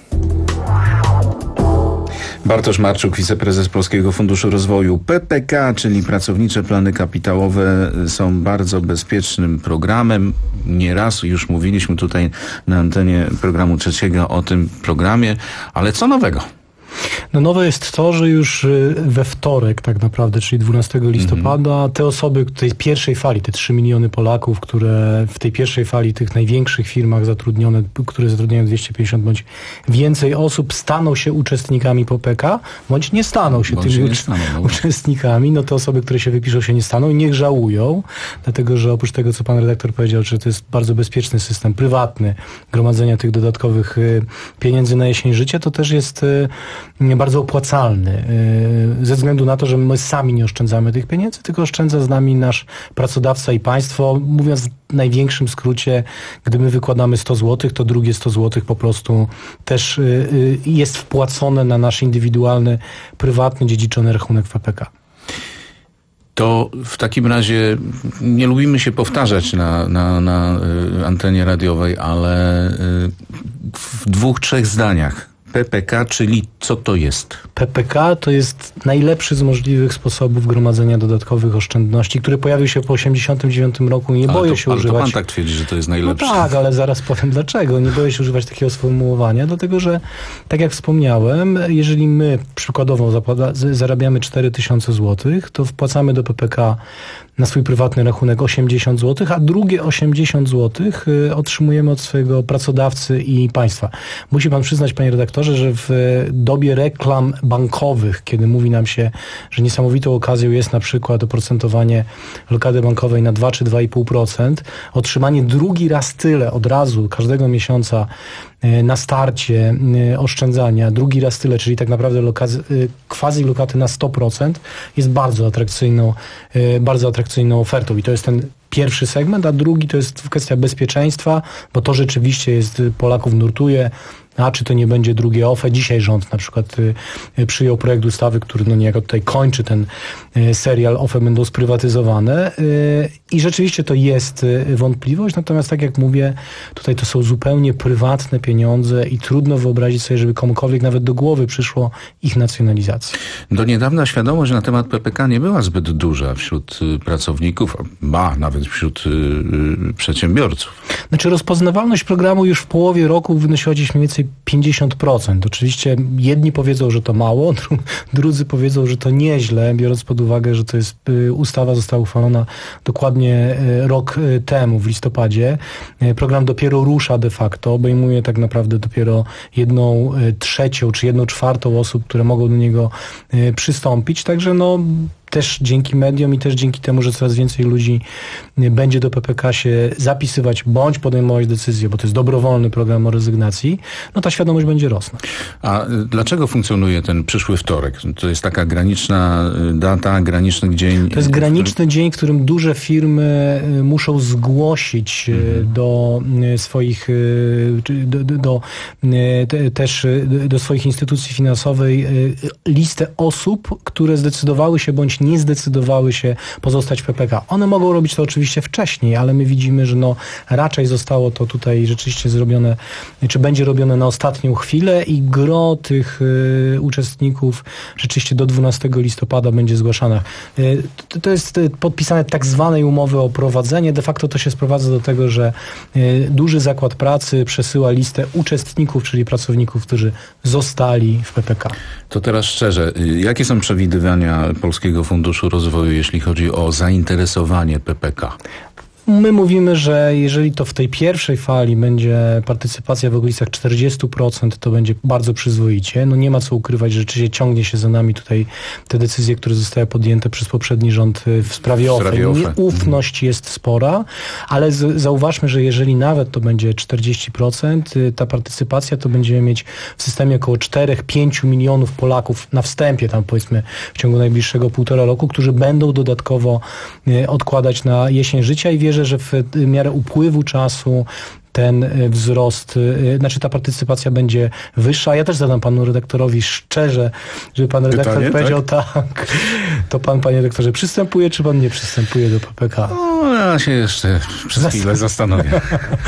Speaker 1: Bartosz Marczuk, wiceprezes Polskiego Funduszu Rozwoju. P P K, czyli Pracownicze Plany Kapitałowe, są bardzo bezpiecznym programem. Nieraz już mówiliśmy tutaj na antenie programu trzeciego o tym programie, ale co nowego?
Speaker 2: No nowe jest to, że już we wtorek tak naprawdę, czyli dwunastego listopada, mm-hmm. te osoby tej pierwszej fali, te trzy miliony Polaków, które w tej pierwszej fali tych największych firmach zatrudnione, które zatrudniają dwieście pięćdziesiąt bądź więcej osób, staną się uczestnikami P P K, bądź nie staną się bądź tymi ucz- staną, no. uczestnikami. No te osoby, które się wypiszą, się nie staną i niech żałują, dlatego że oprócz tego, co pan redaktor powiedział, że to jest bardzo bezpieczny system prywatny gromadzenia tych dodatkowych y, pieniędzy na jesień życia, to też jest y, bardzo opłacalny, ze względu na to, że my sami nie oszczędzamy tych pieniędzy, tylko oszczędza z nami nasz pracodawca i państwo. Mówiąc w największym skrócie, gdy my wykładamy sto złotych, to drugie sto złotych po prostu też jest wpłacone na nasz indywidualny, prywatny, dziedziczony rachunek w P P K.
Speaker 1: To w takim razie nie lubimy się powtarzać na, na, na antenie radiowej, ale w dwóch, trzech zdaniach. P P K, czyli co to jest?
Speaker 2: P P K to jest najlepszy z możliwych sposobów gromadzenia dodatkowych oszczędności, który pojawił się po osiemdziesiątym dziewiątym roku. Nie ale boję
Speaker 1: to,
Speaker 2: się
Speaker 1: ale
Speaker 2: używać...
Speaker 1: to pan tak twierdzi, że to jest najlepszy.
Speaker 2: No tak, ale zaraz powiem dlaczego. Nie boję się używać takiego sformułowania, dlatego że, tak jak wspomniałem, jeżeli my przykładowo zapada, zarabiamy cztery tysiące złotych, to wpłacamy do P P K na swój prywatny rachunek osiemdziesiąt złotych, a drugie osiemdziesiąt złotych otrzymujemy od swojego pracodawcy i państwa. Musi pan przyznać, panie redaktorze, że w dobie reklam bankowych, kiedy mówi nam się, że niesamowitą okazją jest na przykład oprocentowanie lokaty bankowej na dwa czy dwa i pół procent, otrzymanie drugi raz tyle od razu każdego miesiąca na starcie oszczędzania, drugi raz tyle, czyli tak naprawdę lokazy, quasi lokaty na sto procent jest bardzo atrakcyjną, bardzo atrakcyjną ofertą i to jest ten pierwszy segment, a drugi to jest kwestia bezpieczeństwa, bo to rzeczywiście jest, Polaków nurtuje, a czy to nie będzie drugie O F E? Dzisiaj rząd na przykład y, przyjął projekt ustawy, który no niejako tutaj kończy ten y, serial O F E będą sprywatyzowane y, i rzeczywiście to jest y, wątpliwość, natomiast tak jak mówię, tutaj to są zupełnie prywatne pieniądze i trudno wyobrazić sobie, żeby komukolwiek nawet do głowy przyszło ich nacjonalizacji.
Speaker 1: Do niedawna świadomość na temat P P K nie była zbyt duża wśród y, pracowników, ba, nawet wśród y, y, przedsiębiorców.
Speaker 2: Znaczy rozpoznawalność programu już w połowie roku wynosiła gdzieś mniej więcej pięćdziesiąt procent. Oczywiście jedni powiedzą, że to mało, drudzy powiedzą, że to nieźle, biorąc pod uwagę, że to jest ustawa została uchwalona dokładnie rok temu, w listopadzie. Program dopiero rusza de facto, obejmuje tak naprawdę dopiero jedną trzecią czy jedną czwartą osób, które mogą do niego przystąpić. Także no też dzięki mediom i też dzięki temu, że coraz więcej ludzi będzie do P P K się zapisywać bądź podejmować decyzje, bo to jest dobrowolny program o rezygnacji, no ta świadomość będzie rosnąć.
Speaker 1: A dlaczego funkcjonuje ten przyszły wtorek? To jest taka graniczna data, graniczny dzień?
Speaker 2: To jest graniczny dzień, w którym duże firmy muszą zgłosić mhm. do swoich do, do, do, też do swoich instytucji finansowej listę osób, które zdecydowały się bądź nie zdecydowały się pozostać w P P K. One mogą robić to oczywiście wcześniej, ale my widzimy, że no raczej zostało to tutaj rzeczywiście zrobione, czy będzie robione na ostatnią chwilę i gro tych y, uczestników rzeczywiście do dwunastego listopada będzie zgłaszane. Y, to, to jest podpisane tak zwanej umowy o prowadzenie. De facto to się sprowadza do tego, że y, duży zakład pracy przesyła listę uczestników, czyli pracowników, którzy zostali w P P K.
Speaker 1: To teraz szczerze, jakie są przewidywania Polskiego Funduszu Rozwoju, jeśli chodzi o zainteresowanie P P K?
Speaker 2: My mówimy, że jeżeli to w tej pierwszej fali będzie partycypacja w okolicach czterdzieści procent, to będzie bardzo przyzwoicie. No nie ma co ukrywać, że rzeczywiście ciągnie się za nami tutaj te decyzje, które zostały podjęte przez poprzedni rząd w sprawie O F E. Ufność jest spora, ale z, zauważmy, że jeżeli nawet to będzie czterdzieści procent, ta partycypacja to będziemy mieć w systemie około cztery do pięciu milionów Polaków na wstępie, tam powiedzmy w ciągu najbliższego półtora roku, którzy będą dodatkowo odkładać na jesień życia i wierzę, że w miarę upływu czasu ten wzrost, znaczy ta partycypacja będzie wyższa. Ja też zadam panu redaktorowi szczerze, żeby pan redaktor Pytanie, powiedział tak? tak, to pan, panie redaktorze, przystępuje, czy pan nie przystępuje do P P K?
Speaker 1: No, ja się jeszcze przez chwilę zastanowię.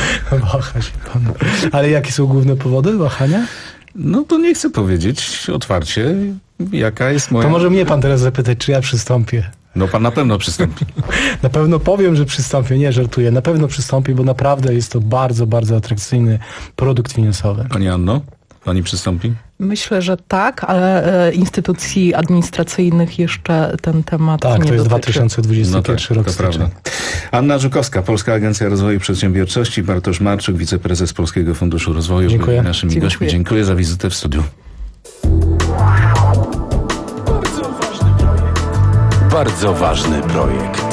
Speaker 2: Waha się pan. Ale jakie są główne powody wahania?
Speaker 1: No to nie chcę powiedzieć otwarcie, jaka jest moja...
Speaker 2: To może mnie pan teraz zapytać, czy ja przystąpię.
Speaker 1: No pan na pewno przystąpi.
Speaker 2: Na pewno powiem, że przystąpię, nie żartuję. Na pewno przystąpię, bo naprawdę jest to bardzo, bardzo atrakcyjny produkt finansowy.
Speaker 1: Pani Anno, pani przystąpi?
Speaker 19: Myślę, że tak, ale e, instytucji administracyjnych jeszcze ten temat
Speaker 2: tak,
Speaker 19: nie
Speaker 2: to jest
Speaker 19: dotyczy.
Speaker 2: dwa tysiące dwudziesty pierwszy
Speaker 1: no tak,
Speaker 2: rok.
Speaker 1: To prawda. Anna Żukowska, Polska Agencja Rozwoju Przedsiębiorczości, Bartosz Marczuk, wiceprezes Polskiego Funduszu Rozwoju.
Speaker 2: Dziękuję.
Speaker 1: Byli naszymi
Speaker 19: Dziękuję.
Speaker 1: gośćmi. Dziękuję za wizytę w studiu.
Speaker 17: Bardzo ważny projekt.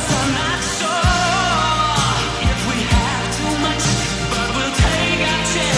Speaker 5: Take our chance.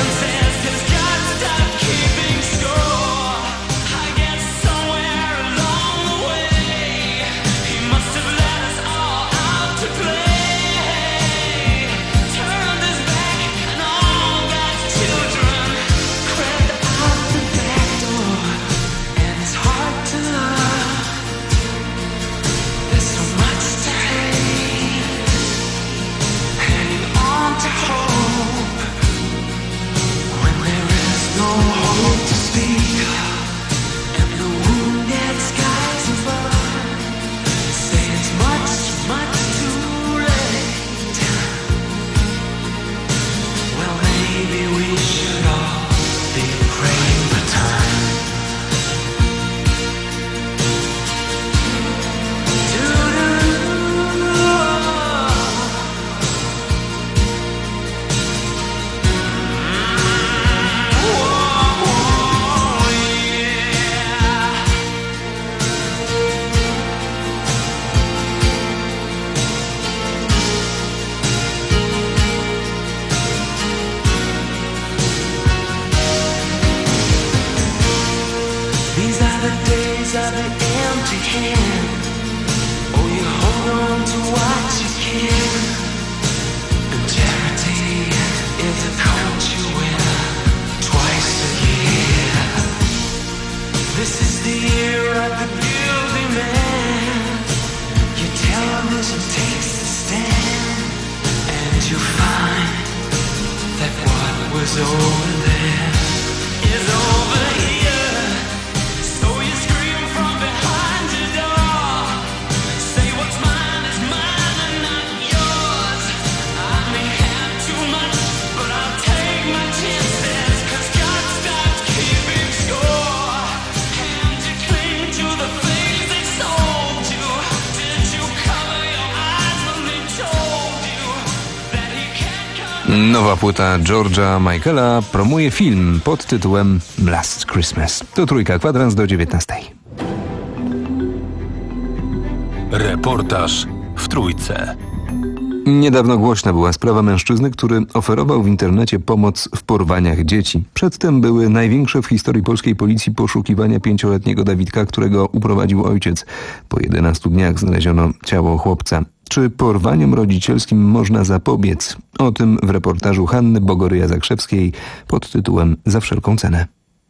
Speaker 5: always have an empty hand. Oh, you hold on to what you can. And charity is a coat you wear twice a year. This is the year of the guilty man. Your television takes a stand, and you find that what was over there is over here. So you scream from behind your door. Say what's mine is mine and not yours. I may have too much, but I'll take my chances, 'cause God stopped keeping score. And you cling to the things they sold you. Did you cover your eyes when they told you that he can't come?
Speaker 4: Nowa płyta George'a Michaela promuje film pod tytułem Last Christmas. To Trójka, kwadrans do dziewiętnastej.
Speaker 17: Reportaż w Trójce.
Speaker 4: Niedawno głośna była sprawa mężczyzny, który oferował w internecie pomoc w porwaniach dzieci. Przedtem były największe w historii polskiej policji poszukiwania pięcioletniego Dawidka, którego uprowadził ojciec. Po jedenastu dniach znaleziono ciało chłopca. Czy porwaniom rodzicielskim można zapobiec? O tym w reportażu Hanny Bogoryja-Zakrzewskiej pod tytułem Za wszelką cenę.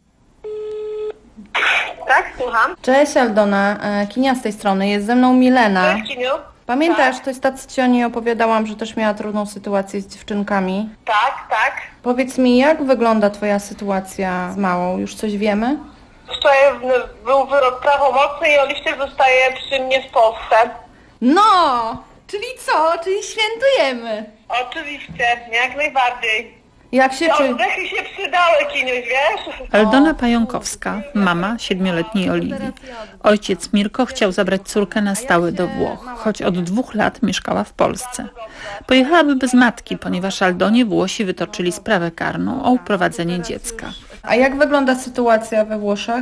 Speaker 6: Tak, słucham.
Speaker 19: Cześć Aldona, Kinia z tej strony, jest ze mną Milena.
Speaker 6: Cześć, Kiniu.
Speaker 19: Pamiętasz, to jest ta, co ci o niej opowiadałam, że też miała trudną sytuację z dziewczynkami?
Speaker 6: Tak, tak.
Speaker 19: Powiedz mi, jak wygląda twoja sytuacja z małą? Już coś wiemy?
Speaker 6: Wczoraj był wyrok prawomocny i Oliwczyk zostaje przy mnie w Polsce.
Speaker 19: No, czyli co? Czyli świętujemy.
Speaker 6: Oczywiście, jak najbardziej.
Speaker 19: Jak się
Speaker 6: No,
Speaker 19: czy...
Speaker 6: oddechy się przydały, Kiniuś, wiesz?
Speaker 7: Aldona Pająkowska, mama siedmioletniej Oliwii. Ojciec Mirko chciał zabrać córkę na stałe do Włoch, choć od dwóch lat mieszkała w Polsce. Pojechalaby bez matki, ponieważ Aldonie Włosi wytoczyli sprawę karną o uprowadzenie dziecka.
Speaker 19: A jak wygląda sytuacja we Włoszech?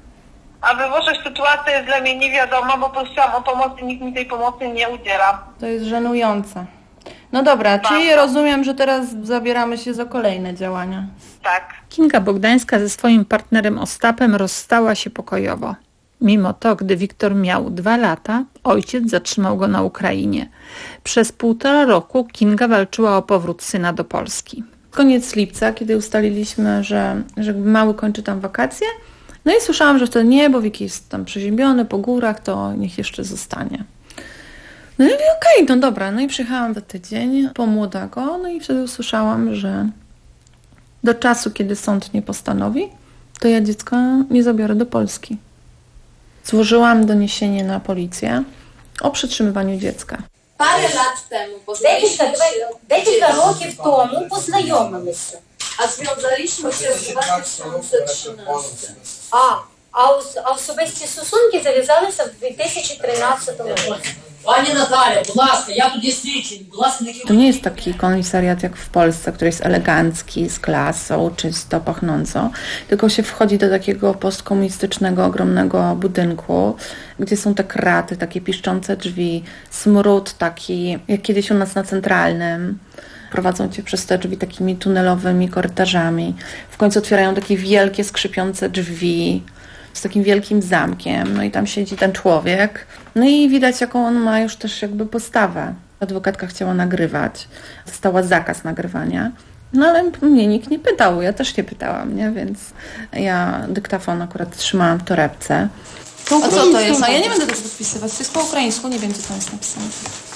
Speaker 6: A we Włoszech sytuacja jest dla mnie niewiadoma, bo prosiłam o pomoc i nikt mi tej pomocy nie udziela.
Speaker 19: To jest żenujące. No dobra, czyli rozumiem, że teraz zabieramy się za kolejne działania.
Speaker 6: Tak.
Speaker 7: Kinga Bogdańska ze swoim partnerem Ostapem rozstała się pokojowo. Mimo to, gdy Wiktor miał dwa lata, ojciec zatrzymał go na Ukrainie. Przez półtora roku Kinga walczyła o powrót syna do Polski.
Speaker 19: Koniec lipca, kiedy ustaliliśmy, że, że mały kończy tam wakacje, no i słyszałam, że wtedy nie, bo Wiki jest tam przeziębiony po górach, to niech jeszcze zostanie. No i okej, okay, no dobra, no i przyjechałam za tydzień po młodego, no i wtedy usłyszałam, że do czasu, kiedy sąd nie postanowi, to ja dziecka nie zabiorę do Polski. Złożyłam doniesienie na policję o przetrzymywaniu dziecka.
Speaker 8: Parę lat temu poznaliśmy Декілька років тому познайомилися. A związaliśmy się w dwa tysiące trzynastym. А, а, ос- а особисті стосунки зав'язалися в дві тисячі тринадцятому році. Пані Наталя, будь ласка, я тут є слідчий, будь ласка, не
Speaker 19: To nie jest taki komisariat jak w Polsce, który jest elegancki, z klasą, czysto, pachnąco, tylko się wchodzi do takiego postkomunistycznego, ogromnego budynku, gdzie są te kraty, takie piszczące drzwi, smród taki, jak kiedyś u nas na Centralnym. Prowadzą cię przez te drzwi takimi tunelowymi korytarzami. W końcu otwierają takie wielkie, skrzypiące drzwi z takim wielkim zamkiem. No i tam siedzi ten człowiek. No i widać, jaką on ma już też jakby postawę. Adwokatka chciała nagrywać. Dostała zakaz nagrywania. No ale mnie nikt nie pytał. Ja też nie pytałam, nie? Więc ja dyktafon akurat trzymałam w torebce.
Speaker 8: A co to jest?
Speaker 19: A ja nie będę tego podpisywać. To jest po ukraińsku. Nie wiem, co tam jest napisane.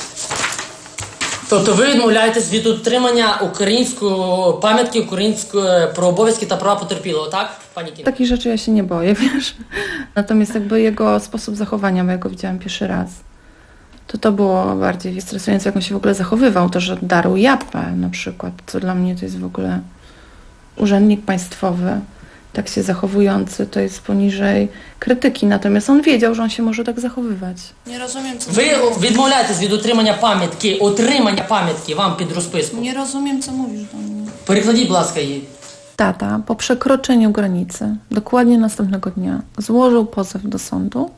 Speaker 8: Тобто ви відмовляєтесь від утримання української пам'ятки, української про обов'язки та права потерпілого, так, пані Кіна?
Speaker 19: Takich rzeczy ja się nie boję, wiesz. Natomiast jakby jego sposób zachowania, bo ja go widziałam pierwszy raz, to to było bardziej stresujące, jak on się w ogóle zachowywał. To, że darł japę na przykład, co dla mnie to jest w ogóle urzędnik państwowy, tak się zachowujący, to jest poniżej krytyki. Natomiast on wiedział, że on się może tak zachowywać.
Speaker 8: Nie rozumiem, co... Ви відмовляєтесь від утримання пам'ятки, отримання пам'ятки вам під розписку.
Speaker 19: Nie rozumiem, co mówisz do mnie.
Speaker 8: Перекладіть, будь ласка, її.
Speaker 19: Tata po przekroczeniu granicy, dokładnie następnego dnia, złożył pozew do sądu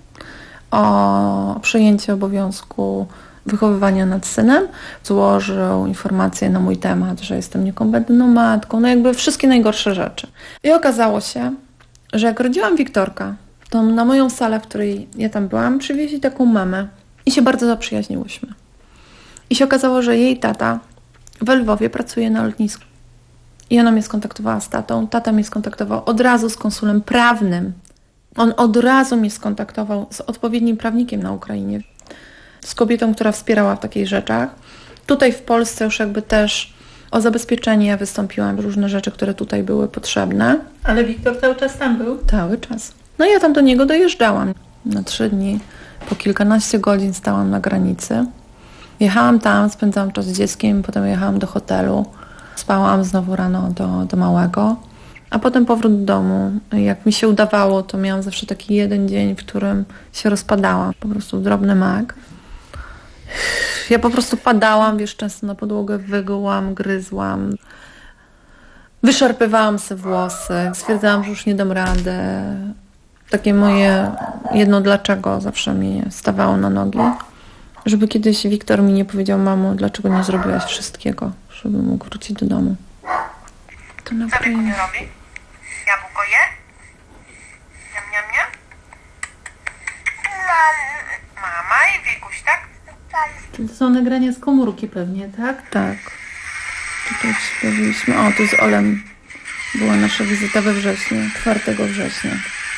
Speaker 19: o przejęcie obowiązku wychowywania nad synem, złożył informację na mój temat, że jestem niekompetentną matką, no jakby wszystkie najgorsze rzeczy. I okazało się, że jak rodziłam Wiktorka,
Speaker 11: to na moją salę, w której ja tam byłam, przywieźli taką mamę i się bardzo zaprzyjaźniłyśmy. I się okazało, że jej tata we Lwowie pracuje na lotnisku. I ona mnie skontaktowała z tatą. Tata mnie skontaktował od razu z konsulem prawnym. On od razu mnie skontaktował z odpowiednim prawnikiem na Ukrainie. Z kobietą, która wspierała w takich rzeczach. Tutaj w Polsce już jakby też o zabezpieczenie wystąpiłam, różne rzeczy, które tutaj były potrzebne.
Speaker 7: Ale Wiktor cały czas tam był?
Speaker 11: Cały czas. No i ja tam do niego dojeżdżałam. Na trzy dni, po kilkanaście godzin stałam na granicy. Jechałam tam, spędzałam czas z dzieckiem, potem jechałam do hotelu. Spałam znowu rano do, do małego. A potem powrót do domu. Jak mi się udawało, to miałam zawsze taki jeden dzień, w którym się rozpadałam. Po prostu drobny mak. Ja po prostu padałam, wiesz, często na podłogę wygułam, gryzłam. Wyszarpywałam sobie włosy. Stwierdzałam, że już nie dam rady. Takie moje jedno dlaczego zawsze mnie stawało na nogi. Żeby kiedyś Wiktor mi nie powiedział: mamo, dlaczego nie zrobiłaś wszystkiego, żeby mógł wrócić do domu. To na
Speaker 6: Co Wikuś robi? Jabłko je? Niam, niam, niam? Mama i Wikuś, tak?
Speaker 7: To są nagrania z komórki pewnie, tak?
Speaker 11: Tak. Tutaj się bawiliśmy. O, tu z Olem była nasza wizyta we wrześniu, czwartego września.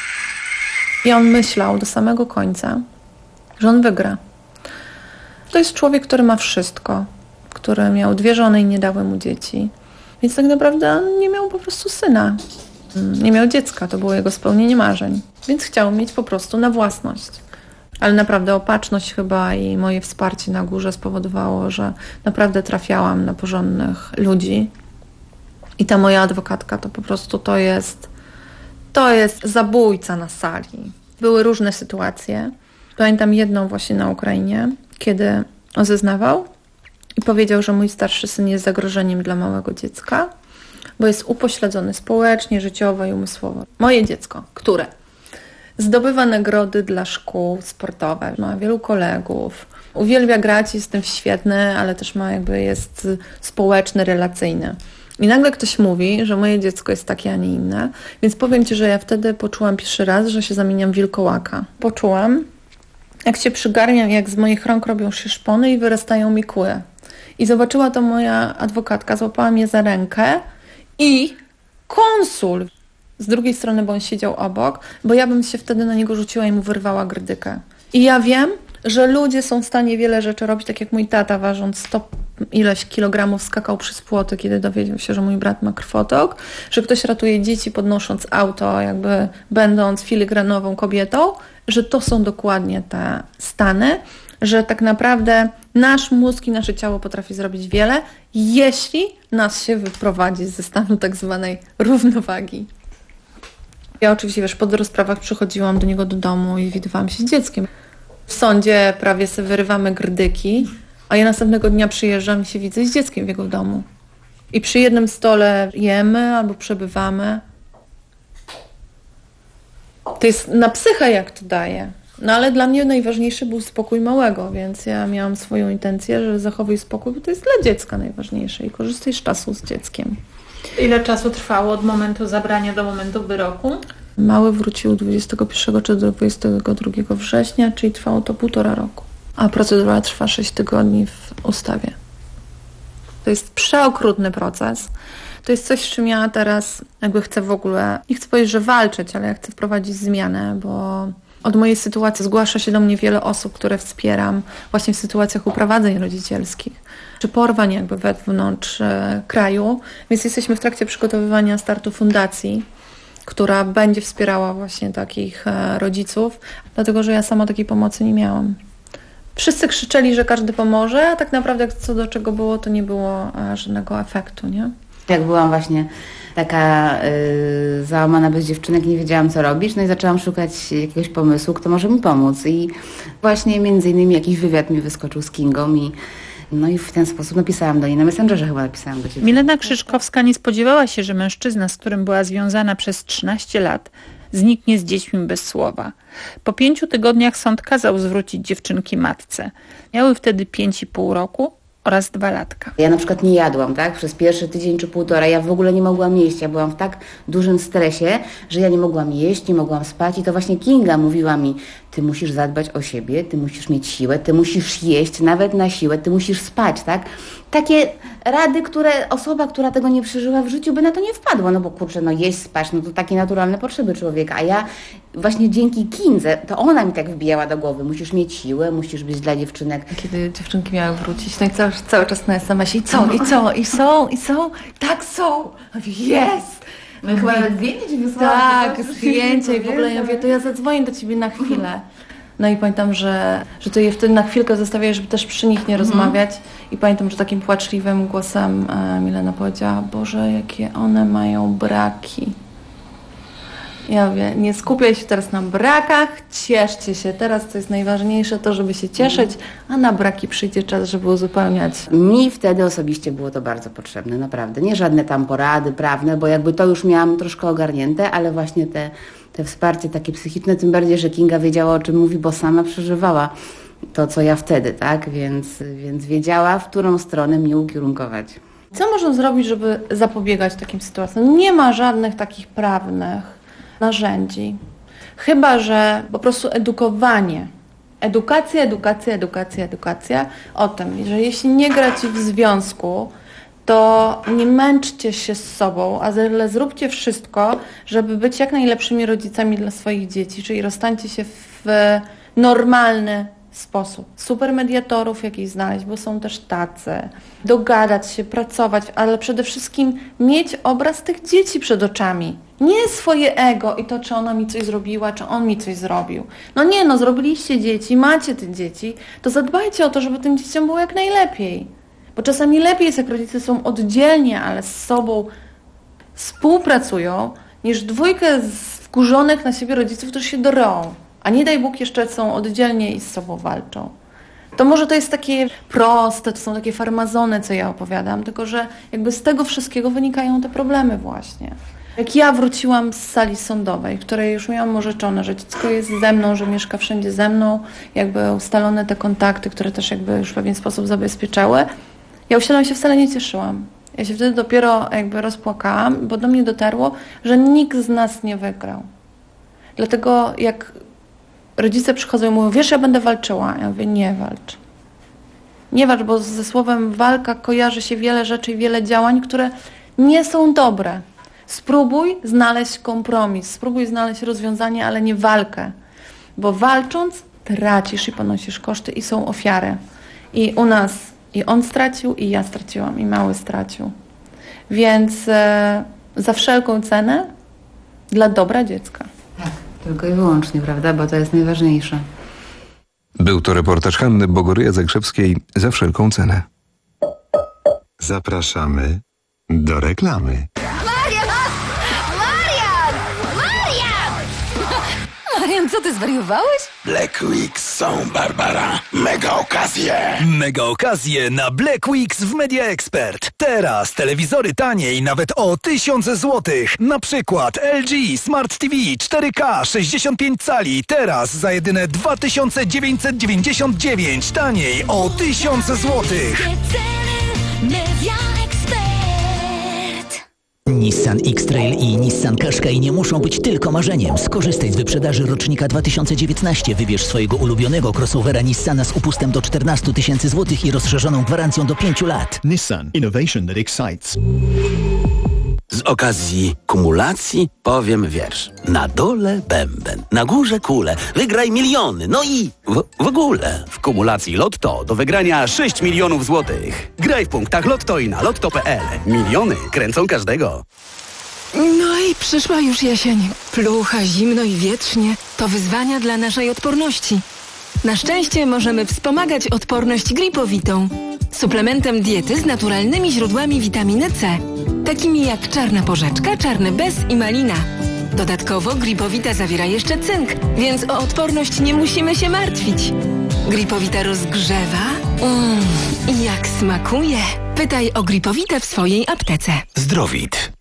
Speaker 11: I on myślał do samego końca, że on wygra. To jest człowiek, który ma wszystko, który miał dwie żony i nie dały mu dzieci. Więc tak naprawdę on nie miał po prostu syna. Nie miał dziecka, to było jego spełnienie marzeń. Więc chciał mieć po prostu na własność. Ale naprawdę opatrzność chyba i moje wsparcie na górze spowodowało, że naprawdę trafiałam na porządnych ludzi. I ta moja adwokatka to po prostu to jest, to jest zabójca na sali. Były różne sytuacje. Pamiętam jedną właśnie na Ukrainie, kiedy on zeznawał i powiedział, że mój starszy syn jest zagrożeniem dla małego dziecka, bo jest upośledzony społecznie, życiowo i umysłowo. Moje dziecko, które zdobywa nagrody dla szkół sportowe, ma wielu kolegów, uwielbia grać, jest w tym świetny, ale też ma jakby jest społeczny, relacyjny. I nagle ktoś mówi, że moje dziecko jest takie, a nie inne. Więc powiem Ci, że ja wtedy poczułam pierwszy raz, że się zamieniam w wilkołaka. Poczułam, jak się przygarniam, jak z moich rąk robią się szpony i wyrastają mi kły. I zobaczyła to moja adwokatka, złapała mnie za rękę i konsul z drugiej strony, bo on siedział obok, bo ja bym się wtedy na niego rzuciła i mu wyrwała grdykę. I ja wiem, że ludzie są w stanie wiele rzeczy robić, tak jak mój tata, ważąc sto ileś kilogramów, skakał przez płoty, kiedy dowiedział się, że mój brat ma krwotok, że ktoś ratuje dzieci podnosząc auto, jakby będąc filigranową kobietą, że to są dokładnie te stany, że tak naprawdę nasz mózg i nasze ciało potrafi zrobić wiele, jeśli nas się wyprowadzi ze stanu tak zwanej równowagi. Ja oczywiście, wiesz, po rozprawach przychodziłam do niego do domu i widywałam się z dzieckiem. W sądzie prawie sobie wyrywamy grdyki, a ja następnego dnia przyjeżdżam i się widzę z dzieckiem w jego domu. I przy jednym stole jemy albo przebywamy. To jest na psychę, jak to daje. No ale dla mnie najważniejszy był spokój małego, więc ja miałam swoją intencję, że zachowuj spokój, bo to jest dla dziecka najważniejsze i korzystaj z czasu z dzieckiem.
Speaker 7: Ile czasu trwało od momentu zabrania do momentu wyroku?
Speaker 11: Mały wrócił dwudziestego pierwszego czy dwudziestego drugiego września, czyli trwało to półtora roku. A procedura trwa sześć tygodni w ustawie. To jest przeokrutny proces. To jest coś, z czym ja teraz jakby chcę w ogóle, nie chcę powiedzieć, że walczyć, ale ja chcę wprowadzić zmianę, bo od mojej sytuacji zgłasza się do mnie wiele osób, które wspieram właśnie w sytuacjach uprowadzeń rodzicielskich, czy porwań jakby wewnątrz e, kraju. Więc jesteśmy w trakcie przygotowywania startu fundacji, która będzie wspierała właśnie takich e, rodziców, dlatego że ja sama takiej pomocy nie miałam. Wszyscy krzyczeli, że każdy pomoże, a tak naprawdę co do czego było, to nie było e, żadnego efektu, nie?
Speaker 12: Jak byłam właśnie taka y, załamana bez dziewczynek, nie wiedziałam co robić, no i zaczęłam szukać jakiegoś pomysłu, kto może mi pomóc. I właśnie między innymi jakiś wywiad mi wyskoczył z Kingą i no i w ten sposób napisałam do niej, na Messengerze chyba napisałam do Ciebie.
Speaker 7: Milena Krzyżkowska nie spodziewała się, że mężczyzna, z którym była związana przez trzynaście lat, zniknie z dziećmi bez słowa. Po pięciu tygodniach sąd kazał zwrócić dziewczynki matce. Miały wtedy pięć i pół roku oraz dwalatka.
Speaker 12: Ja na przykład nie jadłam, tak? Przez pierwszy tydzień czy półtora ja w ogóle nie mogłam jeść. Ja byłam w tak dużym stresie, że ja nie mogłam jeść, nie mogłam spać i to właśnie Kinga mówiła mi, ty musisz zadbać o siebie, ty musisz mieć siłę, ty musisz jeść nawet na siłę, ty musisz spać, tak? Takie rady, które osoba, która tego nie przeżyła w życiu, by na to nie wpadła, no bo kurczę, no jeść, spać, no to takie naturalne potrzeby człowieka, a ja właśnie dzięki Kindze, to ona mi tak wbijała do głowy, musisz mieć siłę, musisz być dla dziewczynek.
Speaker 11: Kiedy dziewczynki miały wrócić, no i cały, cały czas na es em esie i co, i co, i są, i są, tak są, jest!
Speaker 12: No chyba nawet zdjęcie wysłałam.
Speaker 11: Tak, zdjęcie i w ogóle ja mówię, to ja zadzwonię do ciebie na chwilę. No i pamiętam, że, że to je wtedy na chwilkę zostawiaję, żeby też przy nich nie rozmawiać. I pamiętam, że takim płaczliwym głosem e, Milena powiedziała, Boże, jakie one mają braki. Ja mówię, nie skupiaj się teraz na brakach, cieszcie się. Teraz co jest najważniejsze, to żeby się cieszyć, a na braki przyjdzie czas, żeby uzupełniać.
Speaker 12: Mi wtedy osobiście było to bardzo potrzebne, naprawdę. Nie żadne tam porady prawne, bo jakby to już miałam troszkę ogarnięte, ale właśnie te, te wsparcie takie psychiczne, tym bardziej, że Kinga wiedziała, o czym mówi, bo sama przeżywała to, co ja wtedy, tak? Więc, więc wiedziała, w którą stronę mnie ukierunkować.
Speaker 11: Co można zrobić, żeby zapobiegać takim sytuacjom? Nie ma żadnych takich prawnych narzędzi. Chyba że po prostu edukowanie. Edukacja, edukacja, edukacja, edukacja o tym, że jeśli nie gracie w związku, to nie męczcie się z sobą, ale zróbcie wszystko, żeby być jak najlepszymi rodzicami dla swoich dzieci, czyli rozstańcie się w normalny sposób. Supermediatorów jakichś znaleźć, bo są też tacy. Dogadać się, pracować, ale przede wszystkim mieć obraz tych dzieci przed oczami. Nie swoje ego i to, czy ona mi coś zrobiła, czy on mi coś zrobił. No nie, no zrobiliście dzieci, macie te dzieci, to zadbajcie o to, żeby tym dzieciom było jak najlepiej. Bo czasami lepiej jest, jak rodzice są oddzielnie, ale z sobą współpracują, niż dwójkę wkurzonych na siebie rodziców, którzy się drą. A nie daj Bóg jeszcze są oddzielnie i z sobą walczą. To może to jest takie proste, to są takie farmazony, co ja opowiadam, tylko że jakby z tego wszystkiego wynikają te problemy właśnie. Jak ja wróciłam z sali sądowej, w której już miałam orzeczone, że dziecko jest ze mną, że mieszka wszędzie ze mną, jakby ustalone te kontakty, które też jakby już w pewien sposób zabezpieczały, ja usiadłam się wcale nie cieszyłam. Ja się wtedy dopiero jakby rozpłakałam, bo do mnie dotarło, że nikt z nas nie wygrał. Dlatego jak rodzice przychodzą i mówią, wiesz, ja będę walczyła. Ja mówię, nie walcz. Nie walcz, bo ze słowem walka kojarzy się wiele rzeczy i wiele działań, które nie są dobre. Spróbuj znaleźć kompromis, spróbuj znaleźć rozwiązanie, ale nie walkę. Bo walcząc tracisz i ponosisz koszty i są ofiary. I u nas i on stracił, i ja straciłam, i mały stracił. Więc e, za wszelką cenę dla dobra dziecka.
Speaker 12: Tylko i wyłącznie, prawda? Bo to jest najważniejsze.
Speaker 4: Był to reportaż Hanny Bogoryja-Zagrzewskiej za wszelką cenę.
Speaker 3: Zapraszamy do reklamy.
Speaker 22: Marian! Marian! Marian! Marian, co ty zwariowałeś?
Speaker 13: Black Weeks są, Barbara. Mega okazje.
Speaker 9: Mega okazje na Black Weeks w Media Expert. Teraz telewizory taniej nawet o tysiąc złotych. Na przykład L G Smart T V cztery K sześćdziesiąt pięć cali. Teraz za jedyne dwa tysiące dziewięćset dziewięćdziesiąt dziewięć. Taniej o tysiąc złotych.
Speaker 14: Nissan X-Trail i Nissan Qashqai nie muszą być tylko marzeniem. Skorzystaj z wyprzedaży rocznika dwa tysiące dziewiętnastego. Wybierz swojego ulubionego crossovera Nissana z upustem do czternaście tysięcy złotych i rozszerzoną gwarancją do pięciu lat.
Speaker 21: Nissan. Innovation that excites.
Speaker 13: Z okazji kumulacji powiem wiersz. Na dole bęben, na górze kule, wygraj miliony, no i w, w ogóle. W kumulacji Lotto do wygrania sześć milionów złotych. Graj w punktach Lotto i na lotto kropka p l. Miliony kręcą każdego.
Speaker 23: No i przyszła już jesień. Plucha, zimno i wietrznie. To wyzwania dla naszej odporności. Na szczęście możemy wspomagać odporność gripowitą. Suplementem diety z naturalnymi źródłami witaminy C, takimi jak czarna porzeczka, czarny bez i malina. Dodatkowo Gripowita zawiera jeszcze cynk, więc o odporność nie musimy się martwić. Gripowita rozgrzewa. Mmm, i jak smakuje. Pytaj o Gripowitę w swojej aptece.
Speaker 18: Zdrowit.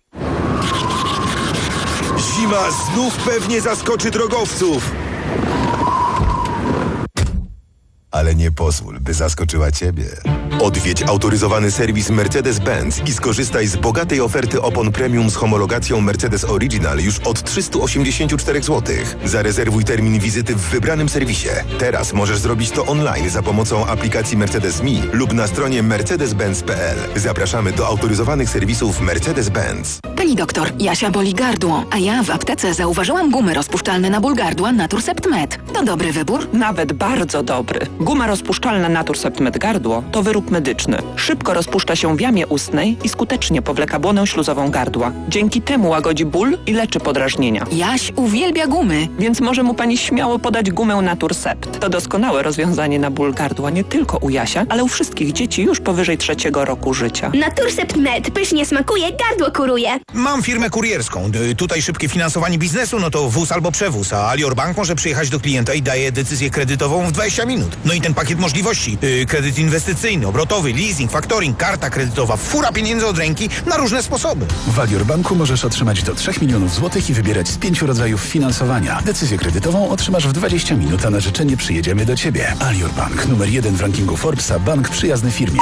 Speaker 18: Zima znów pewnie zaskoczy drogowców. Ale nie pozwól, by zaskoczyła ciebie.
Speaker 10: Odwiedź autoryzowany serwis Mercedes-Benz i skorzystaj z bogatej oferty opon premium z homologacją Mercedes Original już od trzysta osiemdziesiąt cztery złotych. Zarezerwuj termin wizyty w wybranym serwisie. Teraz możesz zrobić to online za pomocą aplikacji Mercedes Me lub na stronie mercedes benz kropka p l. Zapraszamy do autoryzowanych serwisów Mercedes-Benz.
Speaker 15: Pani doktor, Jasia boli gardło, a ja w aptece zauważyłam gumy rozpuszczalne na ból gardła Naturcept Med. To dobry wybór?
Speaker 16: Nawet bardzo dobry. Guma rozpuszczalna Naturcept Med gardło to wyrób medyczny. Szybko rozpuszcza się w jamie ustnej i skutecznie powleka błonę śluzową gardła. Dzięki temu łagodzi ból i leczy podrażnienia.
Speaker 15: Jaś uwielbia gumy.
Speaker 16: Więc może mu pani śmiało podać gumę Naturcept. To doskonałe rozwiązanie na ból gardła nie tylko u Jasia, ale u wszystkich dzieci już powyżej trzeciego roku życia.
Speaker 20: Naturcept Med pysznie smakuje, gardło kuruje.
Speaker 24: Mam firmę kurierską. Y, Tutaj szybkie finansowanie biznesu, no to wóz albo przewóz, a Alior Bank może przyjechać do klienta i daje decyzję kredytową w dwadzieścia minut. No i ten pakiet możliwości. Y, Kredyt inwestycyjny, obrotowy, leasing, factoring, karta kredytowa, fura pieniędzy od ręki na różne sposoby.
Speaker 9: W Alior Banku możesz otrzymać do trzech milionów złotych i wybierać z pięciu rodzajów finansowania. Decyzję kredytową otrzymasz w dwadzieścia minut, a na życzenie przyjedziemy do Ciebie. Alior Bank, numer jeden w rankingu Forbesa, bank przyjazny firmie.